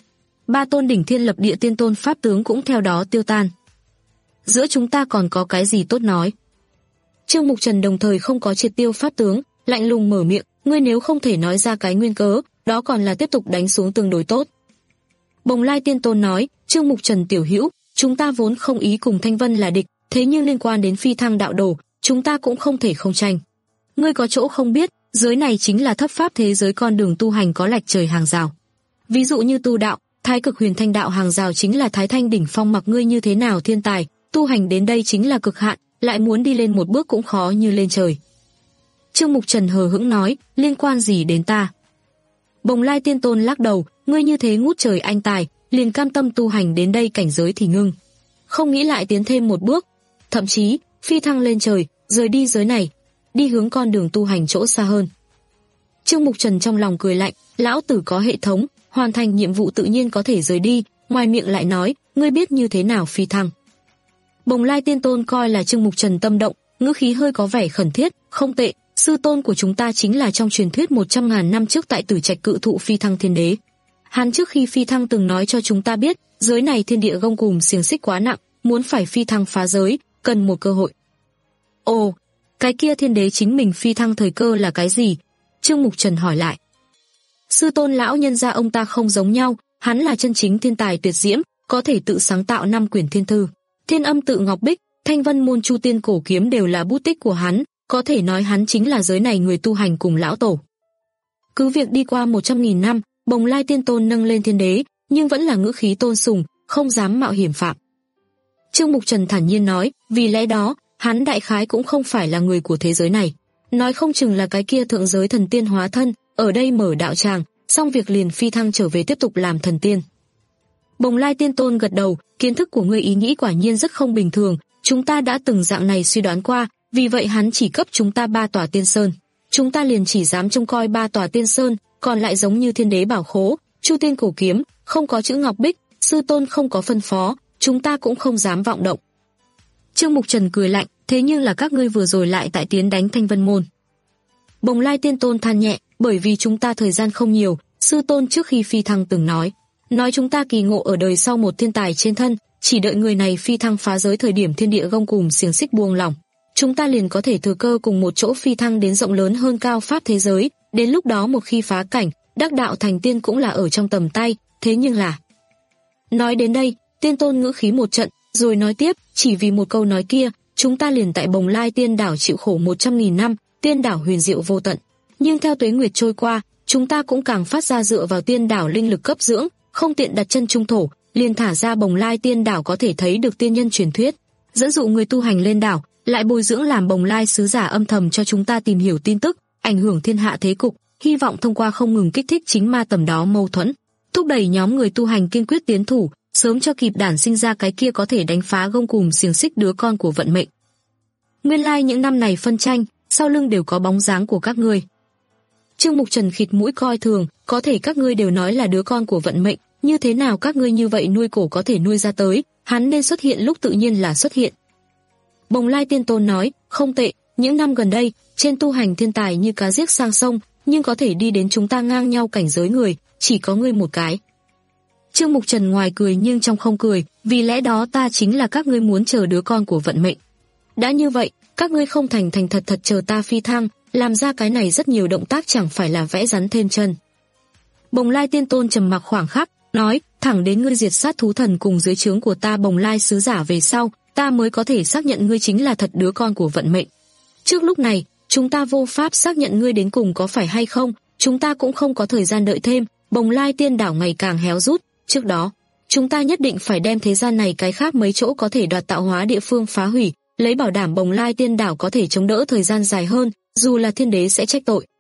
Ba tôn đỉnh thiên lập địa tiên tôn pháp tướng cũng theo đó tiêu tan. Giữa chúng ta còn có cái gì tốt nói? Trương Mục Trần đồng thời không có triệt tiêu pháp tướng, lạnh lùng mở miệng, ngươi nếu không thể nói ra cái nguyên cớ, đó còn là tiếp tục đánh xuống tương đối tốt. Bồng Lai Tiên Tôn nói, Trương Mục Trần tiểu hữu, chúng ta vốn không ý cùng Thanh Vân là địch, thế nhưng liên quan đến phi thăng đạo đồ, chúng ta cũng không thể không tranh. Ngươi có chỗ không biết, giới này chính là thấp pháp thế giới, con đường tu hành có lệch trời hàng rào. Ví dụ như tu đạo, Thái Cực Huyền Thanh đạo hàng rào chính là Thái Thanh đỉnh phong, mặc ngươi như thế nào thiên tài, tu hành đến đây chính là cực hạn, lại muốn đi lên một bước cũng khó như lên trời. Trương Mục Trần hờ hững nói, liên quan gì đến ta? Bồng Lai Tiên Tôn lắc đầu, ngươi như thế ngút trời anh tài, liền cam tâm tu hành đến đây cảnh giới thì ngưng, không nghĩ lại tiến thêm một bước, thậm chí phi thăng lên trời, rời đi giới này, đi hướng con đường tu hành chỗ xa hơn. Trương Mục Trần trong lòng cười lạnh, lão tử có hệ thống, hoàn thành nhiệm vụ tự nhiên có thể rời đi, ngoài miệng lại nói, ngươi biết như thế nào phi thăng. Bồng Lai Tiên Tôn coi là Trương Mục Trần tâm động, ngữ khí hơi có vẻ khẩn thiết, không tệ, sư tôn của chúng ta chính là trong truyền thuyết một trăm ngàn năm trước tại Tử Trạch cự thụ phi thăng thiên đế. Hắn trước khi phi thăng từng nói cho chúng ta biết, giới này thiên địa gông cùm xiềng xích quá nặng, muốn phải phi thăng phá giới, cần một cơ hội. Ồ, cái kia thiên đế chính mình phi thăng thời cơ là cái gì? Trương Mục Trần hỏi lại. Sư tôn lão nhân gia ông ta không giống nhau, hắn là chân chính thiên tài tuyệt diễm, có thể tự sáng tạo năm quyển thiên thư. Thiên Âm tự Ngọc Bích, Thanh Vân môn Chu Tiên cổ kiếm đều là bút tích của hắn, có thể nói hắn chính là giới này người tu hành cùng lão tổ. Cứ việc đi qua một trăm nghìn năm, Bồng Lai Tiên Tôn nâng lên thiên đế, nhưng vẫn là ngữ khí tôn sùng, không dám mạo hiểm phạm. Trương Mục Trần thản nhiên nói, vì lẽ đó, hắn đại khái cũng không phải là người của thế giới này. Nói không chừng là cái kia thượng giới thần tiên hóa thân, ở đây mở đạo tràng, xong việc liền phi thăng trở về tiếp tục làm thần tiên. Bồng Lai Tiên Tôn gật đầu, kiến thức của ngươi ý nghĩ quả nhiên rất không bình thường, chúng ta đã từng dạng này suy đoán qua, vì vậy hắn chỉ cấp chúng ta ba tòa tiên sơn. Chúng ta liền chỉ dám trông coi ba tòa tiên sơn, còn lại giống như thiên đế bảo khố, Chu Tiên cổ kiếm, không có chữ Ngọc Bích, sư tôn không có phân phó, chúng ta cũng không dám vọng động. Trương Mục Trần cười lạnh, thế nhưng là các ngươi vừa rồi lại tại tiến đánh Thanh Vân môn. Bồng Lai Tiên Tôn than nhẹ, bởi vì chúng ta thời gian không nhiều, sư tôn trước khi phi thăng từng nói, nói chúng ta kỳ ngộ ở đời sau một thiên tài trên thân, chỉ đợi người này phi thăng phá giới thời điểm thiên địa gông cùm xiềng xích buông lỏng, chúng ta liền có thể thừa cơ cùng một chỗ phi thăng đến rộng lớn hơn cao pháp thế giới, đến lúc đó một khi phá cảnh, đắc đạo thành tiên cũng là ở trong tầm tay, thế nhưng là... Nói đến đây, Tiên Tôn ngữ khí một trận, rồi nói tiếp, chỉ vì một câu nói kia, chúng ta liền tại Bồng Lai Tiên Đảo chịu khổ một trăm nghìn năm, Tiên Đảo huyền diệu vô tận. Nhưng theo tuế nguyệt trôi qua, chúng ta cũng càng phát ra dựa vào Tiên Đảo linh lực cấp dưỡng, không tiện đặt chân trung thổ, liền thả ra Bồng Lai Tiên Đảo có thể thấy được tiên nhân truyền thuyết, dẫn dụ người tu hành lên đảo, lại bồi dưỡng làm Bồng Lai sứ giả âm thầm cho chúng ta tìm hiểu tin tức, ảnh hưởng thiên hạ thế cục, hy vọng thông qua không ngừng kích thích chính ma tầm đó mâu thuẫn, thúc đẩy nhóm người tu hành kiên quyết tiến thủ, sớm cho kịp đản sinh ra cái kia có thể đánh phá gông cùm xiềng xích đứa con của vận mệnh. Nguyên lai những năm này phân tranh, sau lưng đều có bóng dáng của các ngươi. Trương Mục Trần khịt mũi coi thường, có thể các ngươi đều nói là đứa con của vận mệnh, như thế nào các ngươi như vậy nuôi cổ có thể nuôi ra tới, hắn nên xuất hiện lúc tự nhiên là xuất hiện. Bồng Lai Tiên Tôn nói, không tệ, những năm gần đây, trên tu hành thiên tài như cá giết sang sông, nhưng có thể đi đến chúng ta ngang nhau cảnh giới người, chỉ có ngươi một cái. Trương Mục Trần ngoài cười nhưng trong không cười, vì lẽ đó ta chính là các ngươi muốn chờ đứa con của vận mệnh. Đã như vậy, các ngươi không thành thành thật thật chờ ta phi thăng, làm ra cái này rất nhiều động tác chẳng phải là vẽ rắn thêm chân. Bồng Lai Tiên Tôn trầm mặc khoảng khắc, nói, thẳng đến ngươi diệt sát thú thần cùng dưới trướng của ta Bồng Lai sứ giả về sau, ta mới có thể xác nhận ngươi chính là thật đứa con của vận mệnh. Trước lúc này, chúng ta vô pháp xác nhận ngươi đến cùng có phải hay không, chúng ta cũng không có thời gian đợi thêm, Bồng Lai Tiên Đảo ngày càng héo rút, trước đó, Chúng ta nhất định phải đem thế gian này cái khác mấy chỗ có thể đoạt tạo hóa địa phương phá hủy, lấy bảo đảm Bồng Lai Tiên Đảo có thể chống đỡ thời gian dài hơn, dù là thiên đế sẽ trách tội.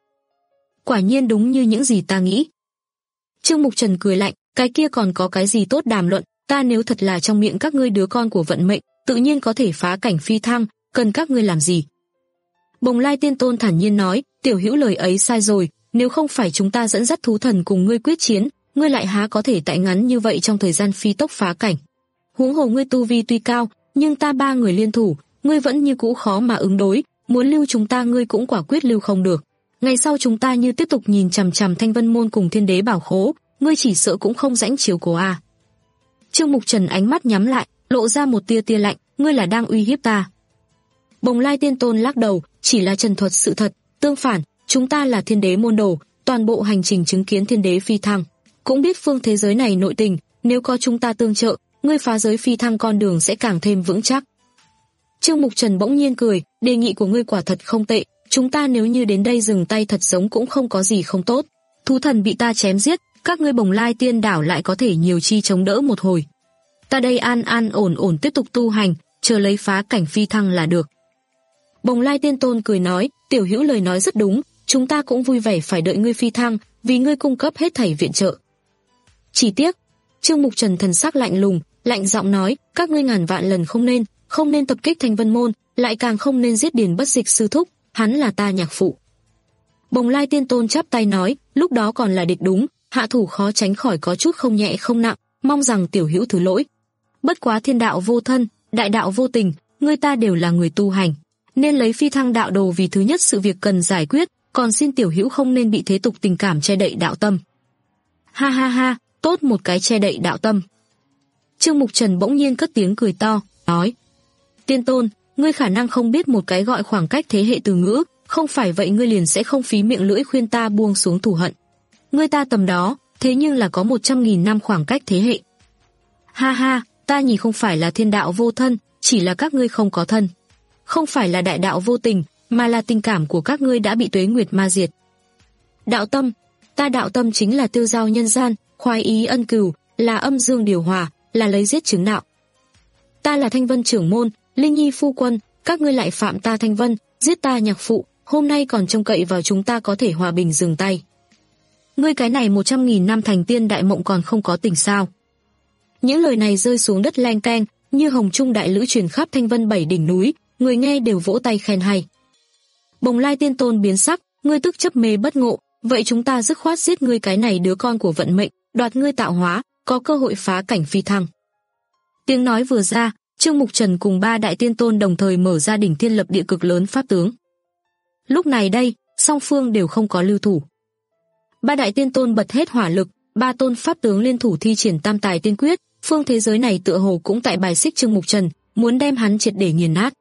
Quả nhiên đúng như những gì ta nghĩ. Trương Mục Trần cười lạnh, cái kia còn có cái gì tốt đàm luận, ta nếu thật là trong miệng các ngươi đứa con của vận mệnh, tự nhiên có thể phá cảnh phi thăng, cần các ngươi làm gì? Bồng Lai Tiên Tôn thản nhiên nói, tiểu hữu lời ấy sai rồi, nếu không phải chúng ta dẫn dắt thú thần cùng ngươi quyết chiến, ngươi lại há có thể tại ngắn như vậy trong thời gian phi tốc phá cảnh. Huống hồ ngươi tu vi tuy cao, nhưng ta ba người liên thủ, ngươi vẫn như cũ khó mà ứng đối, muốn lưu chúng ta ngươi cũng quả quyết lưu không được. Ngày sau chúng ta như tiếp tục nhìn chằm chằm Thanh Vân Môn cùng Thiên Đế Bảo Khố, ngươi chỉ sợ cũng không rãnh chiếu cố à. Trương Mục Trần ánh mắt nhắm lại, lộ ra một tia tia lạnh, ngươi là đang uy hiếp ta. Bồng Lai Tiên Tôn lắc đầu, chỉ là trần thuật sự thật, tương phản, chúng ta là Thiên Đế môn đồ, toàn bộ hành trình chứng kiến Thiên Đế phi thăng, cũng biết phương thế giới này nội tình, nếu có chúng ta tương trợ, ngươi phá giới phi thăng con đường sẽ càng thêm vững chắc. Trương Mục Trần bỗng nhiên cười, đề nghị của ngươi quả thật không tệ, chúng ta nếu như đến đây dừng tay thật giống cũng không có gì không tốt. Thú thần bị ta chém giết, các ngươi Bồng Lai Tiên Đảo lại có thể nhiều chi chống đỡ một hồi. Ta đây an an ổn ổn tiếp tục tu hành, chờ lấy phá cảnh phi thăng là được. Bồng Lai Tiên Tôn cười nói, tiểu hữu lời nói rất đúng, chúng ta cũng vui vẻ phải đợi ngươi phi thăng, vì ngươi cung cấp hết thảy viện trợ. Chỉ tiếc, Trương Mục Trần thần sắc lạnh lùng, lạnh giọng nói, các ngươi ngàn vạn lần không nên, không nên tập kích Thanh Vân Môn, lại càng không nên giết Điền Bất Dịch sư thúc, hắn là ta nhạc phụ. Bồng Lai Tiên Tôn chắp tay nói, lúc đó còn là địch đúng, hạ thủ khó tránh khỏi có chút không nhẹ không nặng, mong rằng tiểu hữu thứ lỗi. Bất quá thiên đạo vô thân, đại đạo vô tình, người ta đều là người tu hành, nên lấy phi thăng đạo đồ vì thứ nhất sự việc cần giải quyết, còn xin tiểu hữu không nên bị thế tục tình cảm che đậy đạo tâm. Ha ha ha, tốt một cái che đậy đạo tâm. Trương Mục Trần bỗng nhiên cất tiếng cười to, nói, Tiên Tôn, ngươi khả năng không biết một cái gọi khoảng cách thế hệ từ ngữ, không phải vậy ngươi liền sẽ không phí miệng lưỡi khuyên ta buông xuống thù hận. Ngươi ta tầm đó, thế nhưng là có một trăm nghìn năm khoảng cách thế hệ. Ha ha, ta nhìn không phải là thiên đạo vô thân, chỉ là các ngươi không có thân. Không phải là đại đạo vô tình, mà là tình cảm của các ngươi đã bị tuế nguyệt ma diệt. Đạo tâm, ta đạo tâm chính là tiêu giao nhân gian, khoái ý ân cừu, là âm dương điều hòa, là lấy giết chứng đạo. Ta là Thanh Vân trưởng môn, Linh Nhi phu quân, các ngươi lại phạm ta Thanh Vân, giết ta nhạc phụ, hôm nay còn trông cậy vào chúng ta có thể hòa bình dừng tay. Ngươi cái này một trăm nghìn năm thành tiên đại mộng còn không có tỉnh sao? Những lời này rơi xuống đất leng keng, như hồng trung đại lữ truyền khắp Thanh Vân bảy đỉnh núi, người nghe đều vỗ tay khen hay. Bồng Lai Tiên Tôn biến sắc, ngươi tức chấp mê bất ngộ, vậy chúng ta dứt khoát giết ngươi cái này đứa con của vận mệnh, đoạt ngươi tạo hóa, có cơ hội phá cảnh phi thăng. Tiếng nói vừa ra, Trương Mục Trần cùng ba đại tiên tôn đồng thời mở ra đỉnh thiên lập địa cực lớn pháp tướng. Lúc này đây, song phương đều không có lưu thủ. Ba đại tiên tôn bật hết hỏa lực, ba tôn pháp tướng liên thủ thi triển tam tài tiên quyết, phương thế giới này tựa hồ cũng tại bài xích Trương Mục Trần, muốn đem hắn triệt để nghiền nát.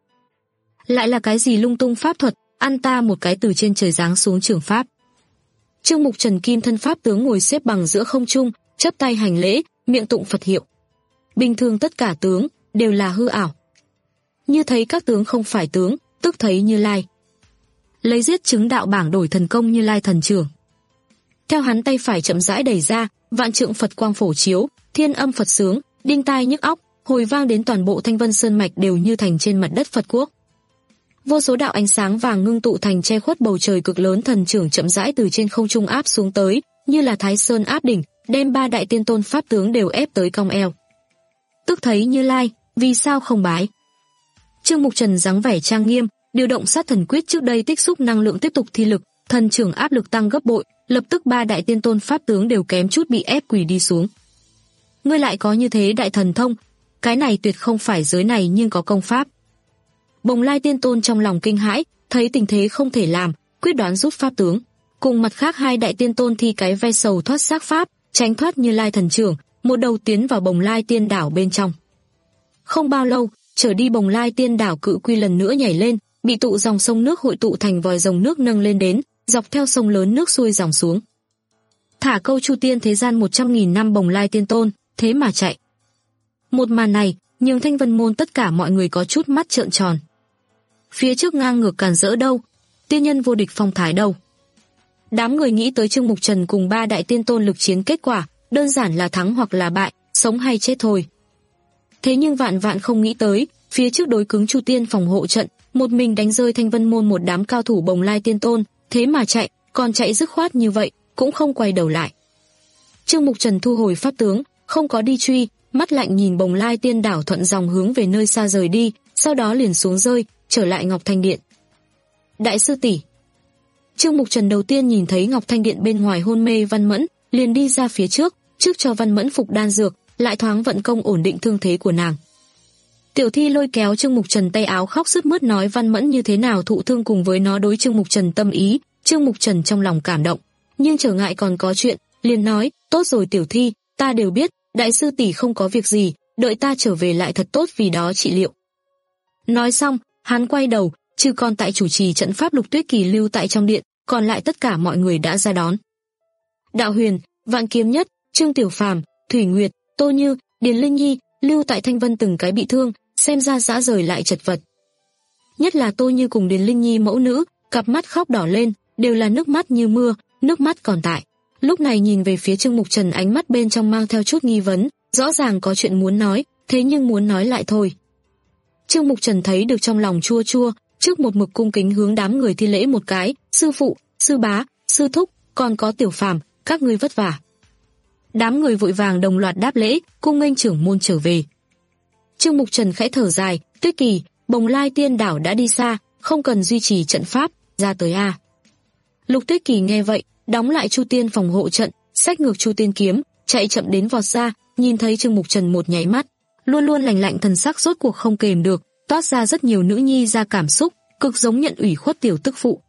Lại là cái gì lung tung pháp thuật, ăn ta một cái từ trên trời giáng xuống trường pháp. Trương Mục Trần kim thân pháp tướng ngồi xếp bằng giữa không trung, chắp tay hành lễ, miệng tụng Phật hiệu. Bình thường tất cả tướng đều là hư ảo. Như thấy các tướng không phải tướng, tức thấy Như Lai. Lấy giết chứng đạo bảng đổi thần công Như Lai thần trưởng. Theo hắn tay phải chậm rãi đẩy ra, vạn trượng Phật quang phổ chiếu, thiên âm Phật sướng, đinh tai nhức óc, hồi vang đến toàn bộ Thanh Vân sơn mạch đều như thành trên mặt đất Phật quốc. Vô số đạo ánh sáng vàng ngưng tụ thành che khuất bầu trời cực lớn thần trưởng chậm rãi từ trên không trung áp xuống tới, như là Thái Sơn áp đỉnh, đem ba đại tiên tôn pháp tướng đều ép tới cong eo. Tức thấy Như Lai, vì sao không bái? Trương Mục Trần dáng vẻ trang nghiêm, điều động sát thần quyết trước đây tích xúc năng lượng tiếp tục thi lực, thần trưởng áp lực tăng gấp bội, lập tức ba đại tiên tôn pháp tướng đều kém chút bị ép quỳ đi xuống. Ngươi lại có như thế đại thần thông, cái này tuyệt không phải giới này nhưng có công pháp. Bồng Lai Tiên Tôn trong lòng kinh hãi, thấy tình thế không thể làm, quyết đoán rút pháp tướng. Cùng mặt khác hai đại tiên tôn thi cái ve sầu thoát xác pháp, tránh thoát Như Lai thần trưởng, một đầu tiến vào Bồng Lai Tiên đảo bên trong. Không bao lâu, trở đi Bồng Lai Tiên đảo cự quy lần nữa nhảy lên, bị tụ dòng sông nước hội tụ thành vòi rồng nước nâng lên đến, dọc theo sông lớn nước xuôi dòng xuống. Thả câu Chu Tiên thế gian một trăm nghìn năm Bồng Lai Tiên Tôn, thế mà chạy. Một màn này, nhường Thanh Vân môn tất cả mọi người có chút mắt trợn tròn. Phía trước ngang ngược càn rỡ đâu, tiên nhân vô địch phong thái đâu. Đám người nghĩ tới Trương Mục Trần cùng ba đại tiên tôn lực chiến kết quả, đơn giản là thắng hoặc là bại, sống hay chết thôi. Thế nhưng vạn vạn không nghĩ tới, phía trước đối cứng Chu Tiên phòng hộ trận, một mình đánh rơi Thanh Vân môn một đám cao thủ Bồng Lai Tiên Tôn, thế mà chạy, còn chạy dứt khoát như vậy, cũng không quay đầu lại. Trương Mục Trần thu hồi pháp tướng, không có đi truy, mắt lạnh nhìn Bồng Lai Tiên đảo thuận dòng hướng về nơi xa rời đi, sau đó liền xuống rơi, trở lại Ngọc Thanh Điện. Đại sư tỷ. Trương Mục Trần đầu tiên nhìn thấy Ngọc Thanh Điện bên ngoài hôn mê Văn Mẫn, liền đi ra phía trước, trước cho Văn Mẫn phục đan dược, lại thoáng vận công ổn định thương thế của nàng. Tiểu Thi lôi kéo Trương Mục Trần tay áo khóc sướt mướt nói Văn Mẫn như thế nào thụ thương cùng với nó đối Trương Mục Trần tâm ý. Trương Mục Trần trong lòng cảm động, nhưng trở ngại còn có chuyện, liền nói, tốt rồi Tiểu Thi, ta đều biết, đại sư tỷ không có việc gì, đợi ta trở về lại thật tốt vì đó trị liệu. Nói xong, hắn quay đầu, trừ còn tại chủ trì trận pháp Lục Tuyết Kỳ lưu tại trong điện, còn lại tất cả mọi người đã ra đón. Đạo Huyền, Vạn Kiếm Nhất, Trương Tiểu Phàm, Thủy Nguyệt, Tô Như, Điền Linh Nhi, lưu tại Thanh Vân từng cái bị thương, xem ra dã rời lại chật vật. Nhất là Tô Như cùng Điền Linh Nhi mẫu nữ, cặp mắt khóc đỏ lên, đều là nước mắt như mưa, nước mắt còn tại. Lúc này nhìn về phía Trương Mục Trần, ánh mắt bên trong mang theo chút nghi vấn, rõ ràng có chuyện muốn nói, thế nhưng muốn nói lại thôi. Trương Mục Trần thấy được trong lòng chua chua, trước một mực cung kính hướng đám người thi lễ một cái, sư phụ, sư bá, sư thúc, còn có Tiểu Phàm, các ngươi vất vả. Đám người vội vàng đồng loạt đáp lễ, cung nghênh trưởng môn trở về. Trương Mục Trần khẽ thở dài, Tuyết Kỳ, Bồng Lai Tiên đảo đã đi xa, không cần duy trì trận pháp, ra tới a. Lục Tuyết Kỳ nghe vậy, đóng lại Chu Tiên phòng hộ trận, xách ngược Chu Tiên kiếm, chạy chậm đến vọt ra, nhìn thấy Trương Mục Trần một nháy mắt, luôn luôn lành lạnh thần sắc rốt cuộc không kềm được, toát ra rất nhiều nữ nhi ra cảm xúc, cực giống nhận ủy khuất tiểu tức phụ.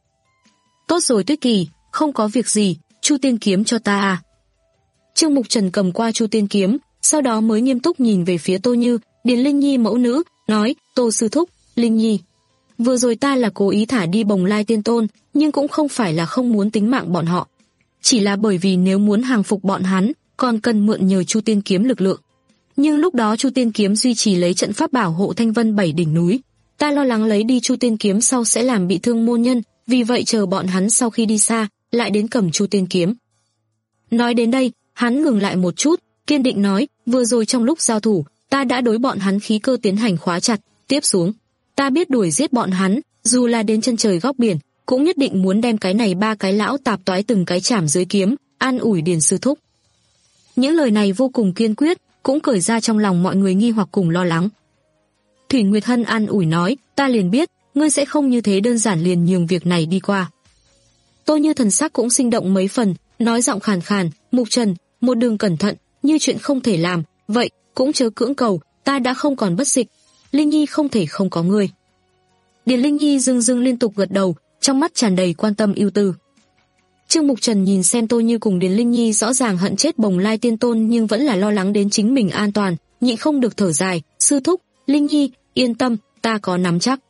Tốt rồi Tuyết Kỳ, không có việc gì, Chu Tiên kiếm cho ta à. Trương Mục Trần cầm qua Chu Tiên kiếm, sau đó mới nghiêm túc nhìn về phía Tô Như, Điền Linh Nhi mẫu nữ, nói, Tô sư thúc, Linh Nhi. Vừa rồi ta là cố ý thả đi Bồng Lai Tiên Tôn, nhưng cũng không phải là không muốn tính mạng bọn họ. Chỉ là bởi vì nếu muốn hàng phục bọn hắn, còn cần mượn nhờ Chu Tiên kiếm lực lượng. Nhưng lúc đó Chu Tiên kiếm duy trì lấy trận pháp bảo hộ Thanh Vân bảy đỉnh núi. Ta lo lắng lấy đi Chu Tiên kiếm sau sẽ làm bị thương môn nhân, vì vậy chờ bọn hắn sau khi đi xa, lại đến cầm Chu Tiên kiếm. Nói đến đây, hắn ngừng lại một chút, kiên định nói, vừa rồi trong lúc giao thủ, ta đã đối bọn hắn khí cơ tiến hành khóa chặt, tiếp xuống. Ta biết đuổi giết bọn hắn, dù là đến chân trời góc biển, cũng nhất định muốn đem cái này ba cái lão tạp toái từng cái chảm dưới kiếm, an ủi Điền sư thúc. Những lời này vô cùng kiên quyết, cũng cởi ra trong lòng mọi người nghi hoặc cùng lo lắng. Thủy Nguyệt Hân an ủi nói, ta liền biết, ngươi sẽ không như thế đơn giản liền nhường việc này đi qua. Tô Như thần sắc cũng sinh động mấy phần, nói giọng khàn khàn, Mục Trần, một đường cẩn thận, như chuyện không thể làm, vậy, cũng chớ cưỡng cầu, ta đã không còn bất dịch. Linh Nhi không thể không có ngươi. Điền Linh Nhi dưng dưng liên tục gật đầu, trong mắt tràn đầy quan tâm ưu tư. Trương Mục Trần nhìn xem Tô Như cùng Điền Linh Nhi rõ ràng hận chết Bồng Lai Tiên Tôn nhưng vẫn là lo lắng đến chính mình an toàn, nhịn không được thở dài, sư thúc, Linh Nhi, yên tâm, ta có nắm chắc.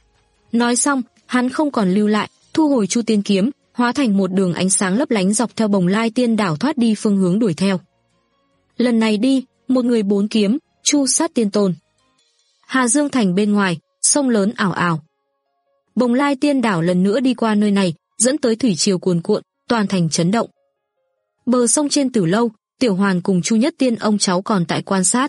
Nói xong, hắn không còn lưu lại, thu hồi Chu Tiên kiếm, hóa thành một đường ánh sáng lấp lánh dọc theo Bồng Lai Tiên đảo thoát đi phương hướng đuổi theo. Lần này đi, một người bốn kiếm, Chu sát Tiên Tôn. Hà Dương thành bên ngoài, sông lớn ảo ảo. Bồng Lai Tiên đảo lần nữa đi qua nơi này, dẫn tới thủy triều cuồn cuộn, toàn thành chấn động. Bờ sông trên Tử Lâu, Tiểu Hoàn cùng Chu Nhất Tiên ông cháu còn tại quan sát.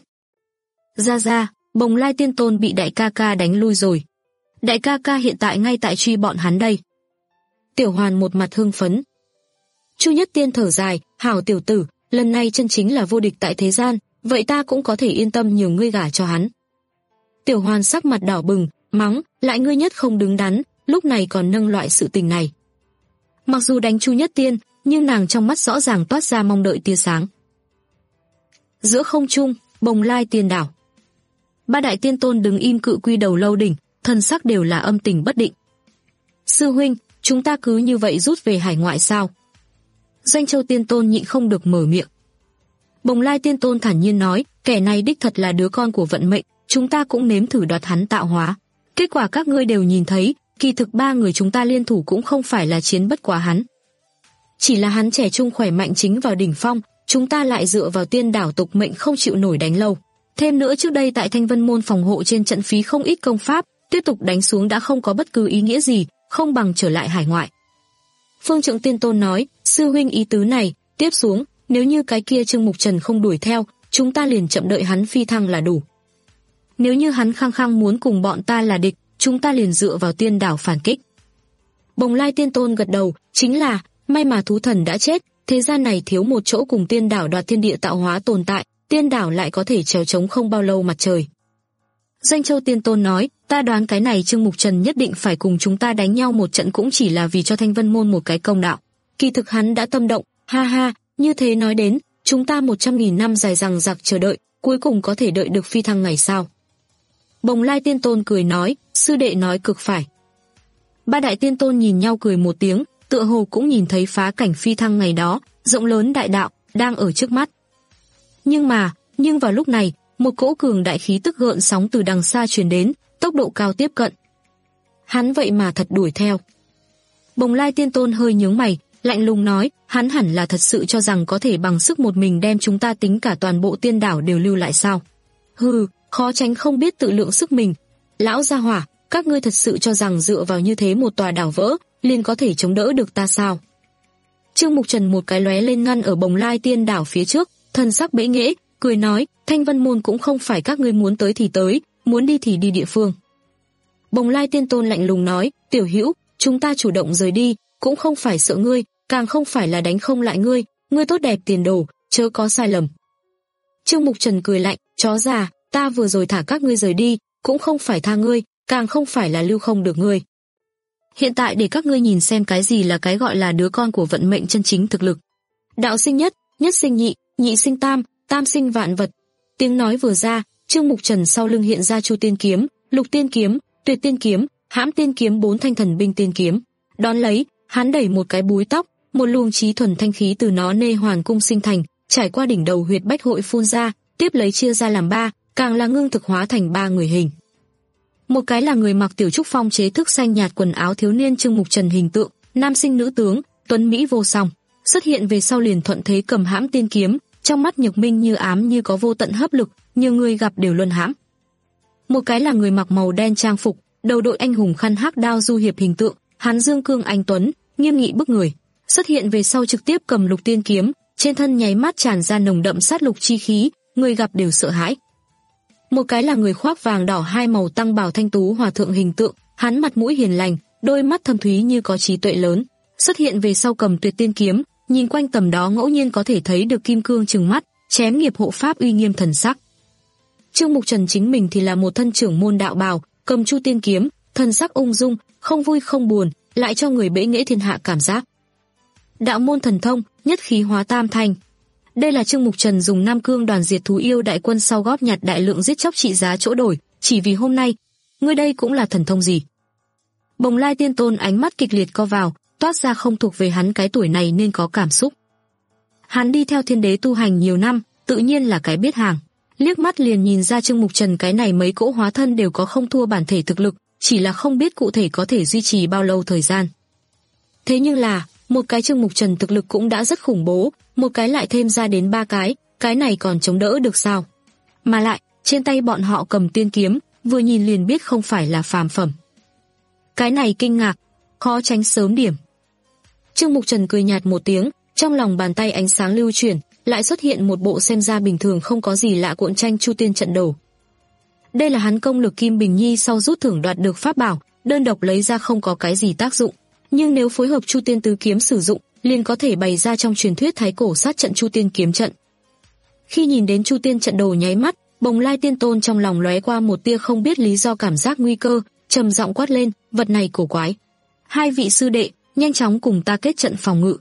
Ra ra, Bồng Lai Tiên Tôn bị đại ca ca đánh lui rồi. Đại ca ca hiện tại ngay tại truy bọn hắn đây. Tiểu Hoàn một mặt hưng phấn. Chu Nhất Tiên thở dài, hảo tiểu tử, lần này chân chính là vô địch tại thế gian, vậy ta cũng có thể yên tâm nhường ngươi gả cho hắn. Tiểu Hoàn sắc mặt đỏ bừng, mắng, lại ngươi nhất không đứng đắn, lúc này còn nâng loại sự tình này. Mặc dù đánh Chu Nhất Tiên, nhưng nàng trong mắt rõ ràng toát ra mong đợi tia sáng. Giữa không trung, Bồng Lai Tiên đảo. Ba đại tiên tôn đứng im cự quy đầu lâu đỉnh, thần sắc đều là âm tình bất định. Sư huynh, chúng ta cứ như vậy rút về hải ngoại sao? Doanh Châu Tiên Tôn nhịn không được mở miệng. Bồng Lai Tiên Tôn thản nhiên nói, kẻ này đích thật là đứa con của vận mệnh, chúng ta cũng nếm thử đoạt hắn tạo hóa. Kết quả các ngươi đều nhìn thấy, kỳ thực ba người chúng ta liên thủ cũng không phải là chiến bất quá hắn. Chỉ là hắn trẻ trung khỏe mạnh chính vào đỉnh phong, chúng ta lại dựa vào tiên đảo tục mệnh không chịu nổi đánh lâu. Thêm nữa trước đây tại Thanh Vân môn phòng hộ trên trận phí không ít công pháp, tiếp tục đánh xuống đã không có bất cứ ý nghĩa gì, không bằng trở lại hải ngoại. Phương Trượng Tiên Tôn nói, sư huynh ý tứ này, tiếp xuống, nếu như cái kia Trương Mục Trần không đuổi theo, chúng ta liền chậm đợi hắn phi thăng là đủ. Nếu như hắn khăng khăng muốn cùng bọn ta là địch, chúng ta liền dựa vào tiên đảo phản kích. Bồng Lai Tiên Tôn gật đầu, chính là, may mà thú thần đã chết, thế gian này thiếu một chỗ cùng tiên đảo đoạt thiên địa tạo hóa tồn tại, tiên đảo lại có thể trèo trống không bao lâu mặt trời. Doanh Châu Tiên Tôn nói, ta đoán cái này Trương Mục Trần nhất định phải cùng chúng ta đánh nhau một trận cũng chỉ là vì cho Thanh Vân Môn một cái công đạo. Kỳ thực hắn đã tâm động, ha ha, như thế nói đến, chúng ta một trăm nghìn năm dài dằng dặc chờ đợi, cuối cùng có thể đợi được phi thăng ngày sao? Bồng Lai Tiên Tôn cười nói, sư đệ nói cực phải. Ba đại tiên tôn nhìn nhau cười một tiếng, tựa hồ cũng nhìn thấy phá cảnh phi thăng ngày đó, rộng lớn đại đạo, đang ở trước mắt. Nhưng mà, nhưng vào lúc này, một cỗ cường đại khí tức gợn sóng từ đằng xa truyền đến, tốc độ cao tiếp cận. Hắn vậy mà thật đuổi theo. Bồng Lai Tiên Tôn hơi nhướng mày, lạnh lùng nói, hắn hẳn là thật sự cho rằng có thể bằng sức một mình đem chúng ta tính cả toàn bộ tiên đảo đều lưu lại sao? Hừ, khó tránh không biết tự lượng sức mình. Lão gia hỏa, các ngươi thật sự cho rằng dựa vào như thế một tòa đảo vỡ, liền có thể chống đỡ được ta sao? Trương Mục Trần một cái lóe lên ngăn ở Bồng Lai Tiên đảo phía trước, thần sắc bẽ nghễ, cười nói, Thanh Vân Môn cũng không phải các ngươi muốn tới thì tới, muốn đi thì đi địa phương. Bồng Lai Tiên Tôn lạnh lùng nói, tiểu hữu, chúng ta chủ động rời đi, cũng không phải sợ ngươi, càng không phải là đánh không lại ngươi, ngươi tốt đẹp tiền đồ, chớ có sai lầm. Trương Mục Trần cười lạnh, chó già, ta vừa rồi thả các ngươi rời đi, cũng không phải tha ngươi, càng không phải là lưu không được ngươi. Hiện tại để các ngươi nhìn xem cái gì là cái gọi là đứa con của vận mệnh chân chính thực lực. Đạo sinh nhất, nhất sinh nhị, nhị sinh tam, tam sinh vạn vật. Tiếng nói vừa ra, Trương Mục Trần sau lưng hiện ra Chu Tiên kiếm, Lục Tiên kiếm, Tuyệt Tiên kiếm, Hãm Tiên kiếm, bốn thanh thần binh tiên kiếm. Đón lấy, hắn đẩy một cái búi tóc, một luồng chí thuần thanh khí từ nó nê hoàn cung sinh thành, trải qua đỉnh đầu huyệt bách hội phun ra, tiếp lấy chia ra làm ba, càng là ngưng thực hóa thành ba người hình. Một cái là người mặc tiểu trúc phong chế thức xanh nhạt quần áo thiếu niên Trương Mục Trần hình tượng, nam sinh nữ tướng, tuấn mỹ vô song, xuất hiện về sau liền thuận thế cầm Hãm Tiên kiếm, trong mắt nhược minh như ám như có vô tận hấp lực, nhiều người gặp đều luân hãm. Một cái là người mặc màu đen trang phục, đầu đội anh hùng khăn hắc đao du hiệp hình tượng, hắn dương cương anh tuấn, nghiêm nghị bức người, xuất hiện về sau trực tiếp cầm Lục Tiên kiếm, trên thân nháy mắt tràn ra nồng đậm sát lục chi khí, người gặp đều sợ hãi. Một cái là người khoác vàng đỏ hai màu tăng bào thanh tú hòa thượng hình tượng, hắn mặt mũi hiền lành, đôi mắt thâm thúy như có trí tuệ lớn, xuất hiện về sau cầm Tuyệt Tiên kiếm, nhìn quanh tầm đó ngẫu nhiên có thể thấy được kim cương trừng mắt, chém nghiệp hộ pháp uy nghiêm thần sắc. Trương Mục Trần chính mình thì là một thân trưởng môn đạo bào, cầm Chu Tiên kiếm, thần sắc ung dung, không vui không buồn, lại cho người bẽ nghễ thiên hạ cảm giác. Đạo môn thần thông, nhất khí hóa tam thanh. Đây là Trương Mục Trần dùng Nam Cương đoàn diệt thú yêu đại quân sau góp nhặt đại lượng giết chóc trị giá chỗ đổi, chỉ vì hôm nay, ngươi đây cũng là thần thông gì? Bồng Lai Tiên Tôn ánh mắt kịch liệt co vào, toát ra không thuộc về hắn cái tuổi này nên có cảm xúc. Hắn đi theo Thiên Đế tu hành nhiều năm, tự nhiên là cái biết hàng. Liếc mắt liền nhìn ra Trương Mục Trần cái này mấy cỗ hóa thân đều có không thua bản thể thực lực, chỉ là không biết cụ thể có thể duy trì bao lâu thời gian. Thế nhưng là, một cái Trương Mục Trần thực lực cũng đã rất khủng bố, một cái lại thêm ra đến ba cái, cái này còn chống đỡ được sao? Mà lại, trên tay bọn họ cầm tiên kiếm, vừa nhìn liền biết không phải là phàm phẩm. Cái này kinh ngạc, khó tránh sớm điểm. Trương Mục Trần cười nhạt một tiếng, trong lòng bàn tay ánh sáng lưu chuyển, lại xuất hiện một bộ xem ra bình thường không có gì lạ cuộn tranh Chu Tiên trận đồ. Đây là hắn công lực Kim Bình Nhi sau rút thưởng đoạt được pháp bảo, đơn độc lấy ra không có cái gì tác dụng, nhưng nếu phối hợp Chu Tiên tứ kiếm sử dụng, liền có thể bày ra trong truyền thuyết thái cổ sát trận Chu Tiên kiếm trận. Khi nhìn đến Chu Tiên trận đồ nháy mắt, Bồng Lai Tiên Tôn trong lòng lóe qua một tia không biết lý do cảm giác nguy cơ, trầm giọng quát lên, vật này cổ quái. Hai vị sư đệ, nhanh chóng cùng ta kết trận phòng ngự.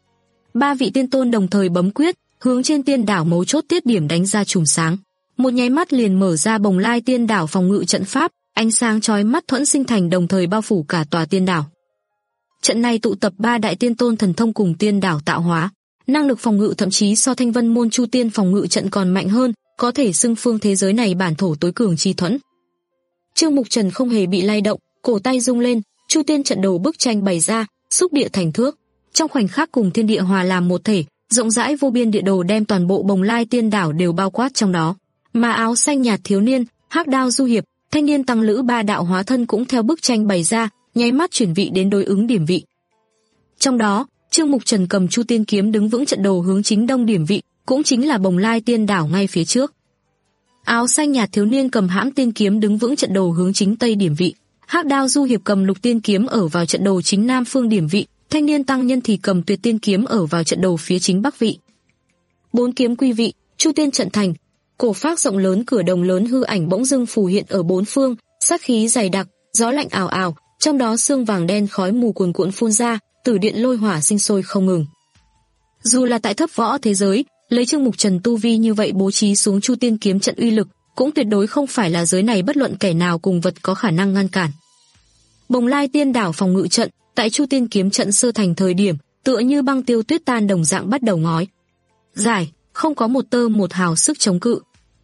Ba vị tiên tôn đồng thời bấm quyết, hướng trên tiên đảo mấu chốt tiết điểm đánh ra chùm sáng. Một nháy mắt liền mở ra Bồng Lai tiên đảo phòng ngự trận pháp, ánh sáng chói mắt thuẫn sinh thành đồng thời bao phủ cả tòa tiên đảo. Trận này tụ tập ba đại tiên tôn thần thông cùng tiên đảo tạo hóa, năng lực phòng ngự thậm chí so Thanh Vân môn Chu Tiên phòng ngự trận còn mạnh hơn, có thể xưng phương thế giới này bản thổ tối cường chi thuẫn. Trương Mục Trần không hề bị lay động, cổ tay rung lên, Chu Tiên trận đồ bức tranh bày ra, xúc địa thành thước, trong khoảnh khắc cùng thiên địa hòa làm một thể, rộng rãi vô biên địa đồ đem toàn bộ Bồng Lai tiên đảo đều bao quát trong đó. Mà áo xanh nhạt thiếu niên, hắc đao du hiệp, thanh niên tăng lữ ba đạo hóa thân cũng theo bức tranh bày ra, nháy mắt chuyển vị đến đối ứng điểm vị. Trong đó, Trương Mục Trần cầm Chu Tiên kiếm đứng vững trận đồ hướng chính đông điểm vị, cũng chính là Bồng Lai Tiên đảo ngay phía trước. Áo xanh nhạt thiếu niên cầm hãm tiên kiếm đứng vững trận đồ hướng chính tây điểm vị. Hắc Đao du hiệp cầm lục tiên kiếm ở vào trận đồ chính nam phương điểm vị, thanh niên tăng nhân thì cầm tuyệt tiên kiếm ở vào trận đồ phía chính bắc vị. Bốn kiếm quy vị, chu tiên trận thành, cổ phác rộng lớn cửa đồng lớn hư ảnh bỗng dưng phù hiện ở bốn phương, sát khí dày đặc, gió lạnh ào ào, trong đó sương vàng đen khói mù cuồn cuộn phun ra, tử điện lôi hỏa sinh sôi không ngừng. Dù là tại thấp võ thế giới, lấy Trương Mục Trần tu vi như vậy bố trí xuống chu tiên kiếm trận uy lực, cũng tuyệt đối không phải là giới này bất luận kẻ nào cùng vật có khả năng ngăn cản. Bồng Lai Tiên đảo phòng ngự trận, tại chu tiên kiếm trận sơ thành thời điểm, tựa như băng tiêu tuyết tan đồng dạng bắt đầu ngói giải, không có một tơ một hào sức chống cự.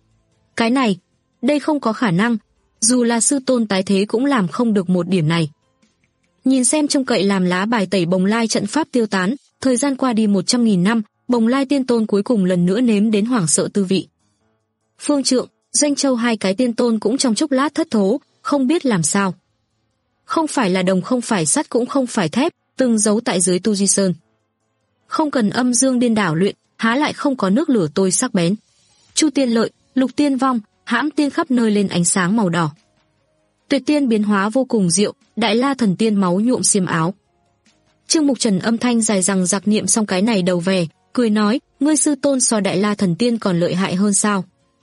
Cái này, đây không có khả năng, dù là sư tôn tái thế cũng làm không được một điểm này. Nhìn xem trông cậy làm lá bài tẩy Bồng Lai trận pháp tiêu tán, thời gian qua đi một trăm nghìn năm, Bồng Lai Tiên Tôn cuối cùng lần nữa nếm đến hoảng sợ tư vị. Phương Trượng, Doanh Châu hai cái tiên tôn cũng trong chốc lát thất thố, không biết làm sao. Không phải là đồng, không phải sắt, cũng không phải thép, từng giấu tại dưới tu di sơn. Không cần âm dương điên đảo luyện, há lại không có nước lửa tôi sắc bén. Chu tiên lợi, lục tiên vong, hãm tiên khắp nơi lên ánh sáng màu đỏ. Tuyệt tiên biến hóa vô cùng diệu, đại la thần tiên máu nhuộm xiêm áo. Trương Mục Trần âm thanh dài rằng giặc niệm xong cái này đầu về, cười nói, ngươi sư tôn so đại la thần tiên còn lợi hại hơn sao?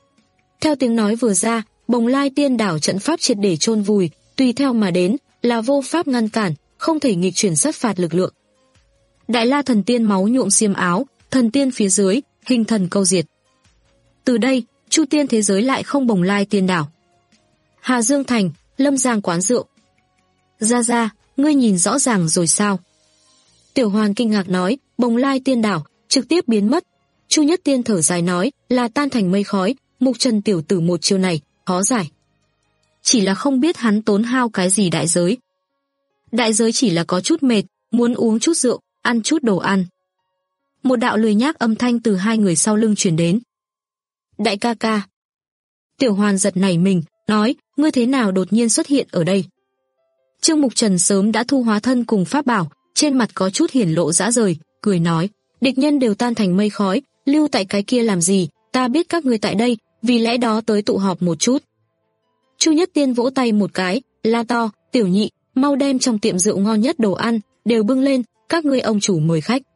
Theo tiếng nói vừa ra, Bồng Lai Tiên đảo trận pháp triệt để chôn vùi, tùy theo mà đến là vô pháp ngăn cản, không thể nghịch chuyển sát phạt lực lượng. Đại la thần tiên máu nhuộm xiêm áo, thần tiên phía dưới, hình thần câu diệt. Từ đây, chu tiên thế giới lại không Bồng Lai Tiên đảo. Hà Dương Thành, Lâm Giang quán rượu. Ra ra, ngươi nhìn rõ ràng rồi sao? Tiểu Hoàn kinh ngạc nói, Bồng Lai Tiên đảo trực tiếp biến mất. Chu Nhất Tiên thở dài nói, là tan thành mây khói, Mục Trần tiểu tử một chiều này, khó giải. Chỉ là không biết hắn tốn hao cái gì đại giới. Đại giới chỉ là có chút mệt, muốn uống chút rượu, ăn chút đồ ăn. Một đạo lười nhác âm thanh từ hai người sau lưng truyền đến. Đại ca ca. Tiểu Hoàn giật nảy mình, nói, ngươi thế nào đột nhiên xuất hiện ở đây? Trương Mục Trần sớm đã thu hóa thân cùng pháp bảo, trên mặt có chút hiển lộ dã rời, cười nói, địch nhân đều tan thành mây khói, lưu tại cái kia làm gì, ta biết các ngươi tại đây, vì lẽ đó tới tụ họp một chút. Chu Nhất Tiên vỗ tay một cái, la to, tiểu nhị, mau đem trong tiệm rượu ngon nhất đồ ăn, đều bưng lên, các ngươi ông chủ mời khách.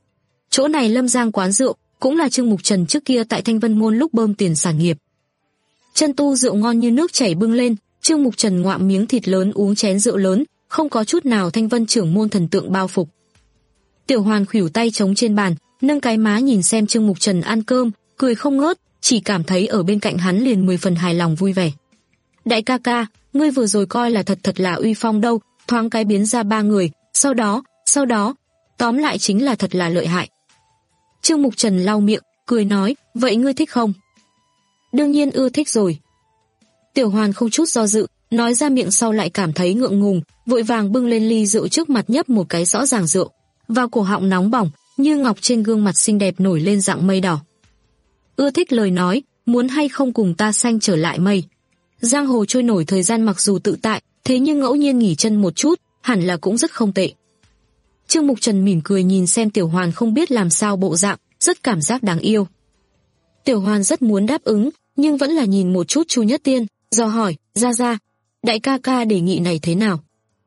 Chỗ này Lâm Giang quán rượu, cũng là Trương Mục Trần trước kia tại Thanh Vân Môn lúc bơm tiền sản nghiệp. Chân tu rượu ngon như nước chảy bưng lên, Trương Mục Trần ngoạm miếng thịt lớn uống chén rượu lớn, không có chút nào Thanh Vân trưởng môn thần tượng bao phục. Tiểu Hoàn khuỷu tay chống trên bàn, nâng cái má nhìn xem Trương Mục Trần ăn cơm, cười không ngớt, chỉ cảm thấy ở bên cạnh hắn liền mười phần hài lòng vui vẻ. Đại ca ca, ngươi vừa rồi coi là thật thật là uy phong đâu, thoáng cái biến ra ba người, sau đó, sau đó, tóm lại chính là thật là lợi hại. Trương Mục Trần lau miệng, cười nói, vậy ngươi thích không? Đương nhiên ưa thích rồi. Tiểu Hoàn không chút do dự, nói ra miệng sau lại cảm thấy ngượng ngùng, vội vàng bưng lên ly rượu trước mặt nhấp một cái rõ ràng rượu, vào cổ họng nóng bỏng, như ngọc trên gương mặt xinh đẹp nổi lên dạng mây đỏ. Ưa thích lời nói, muốn hay không cùng ta sanh trở lại mây. Giang hồ trôi nổi thời gian mặc dù tự tại, thế nhưng ngẫu nhiên nghỉ chân một chút, hẳn là cũng rất không tệ. Trương Mục Trần mỉm cười nhìn xem Tiểu Hoàn không biết làm sao bộ dạng, rất cảm giác đáng yêu. Tiểu Hoàn rất muốn đáp ứng, nhưng vẫn là nhìn một chút Chu Nhất Tiên, do hỏi, ra ra, đại ca ca đề nghị này thế nào?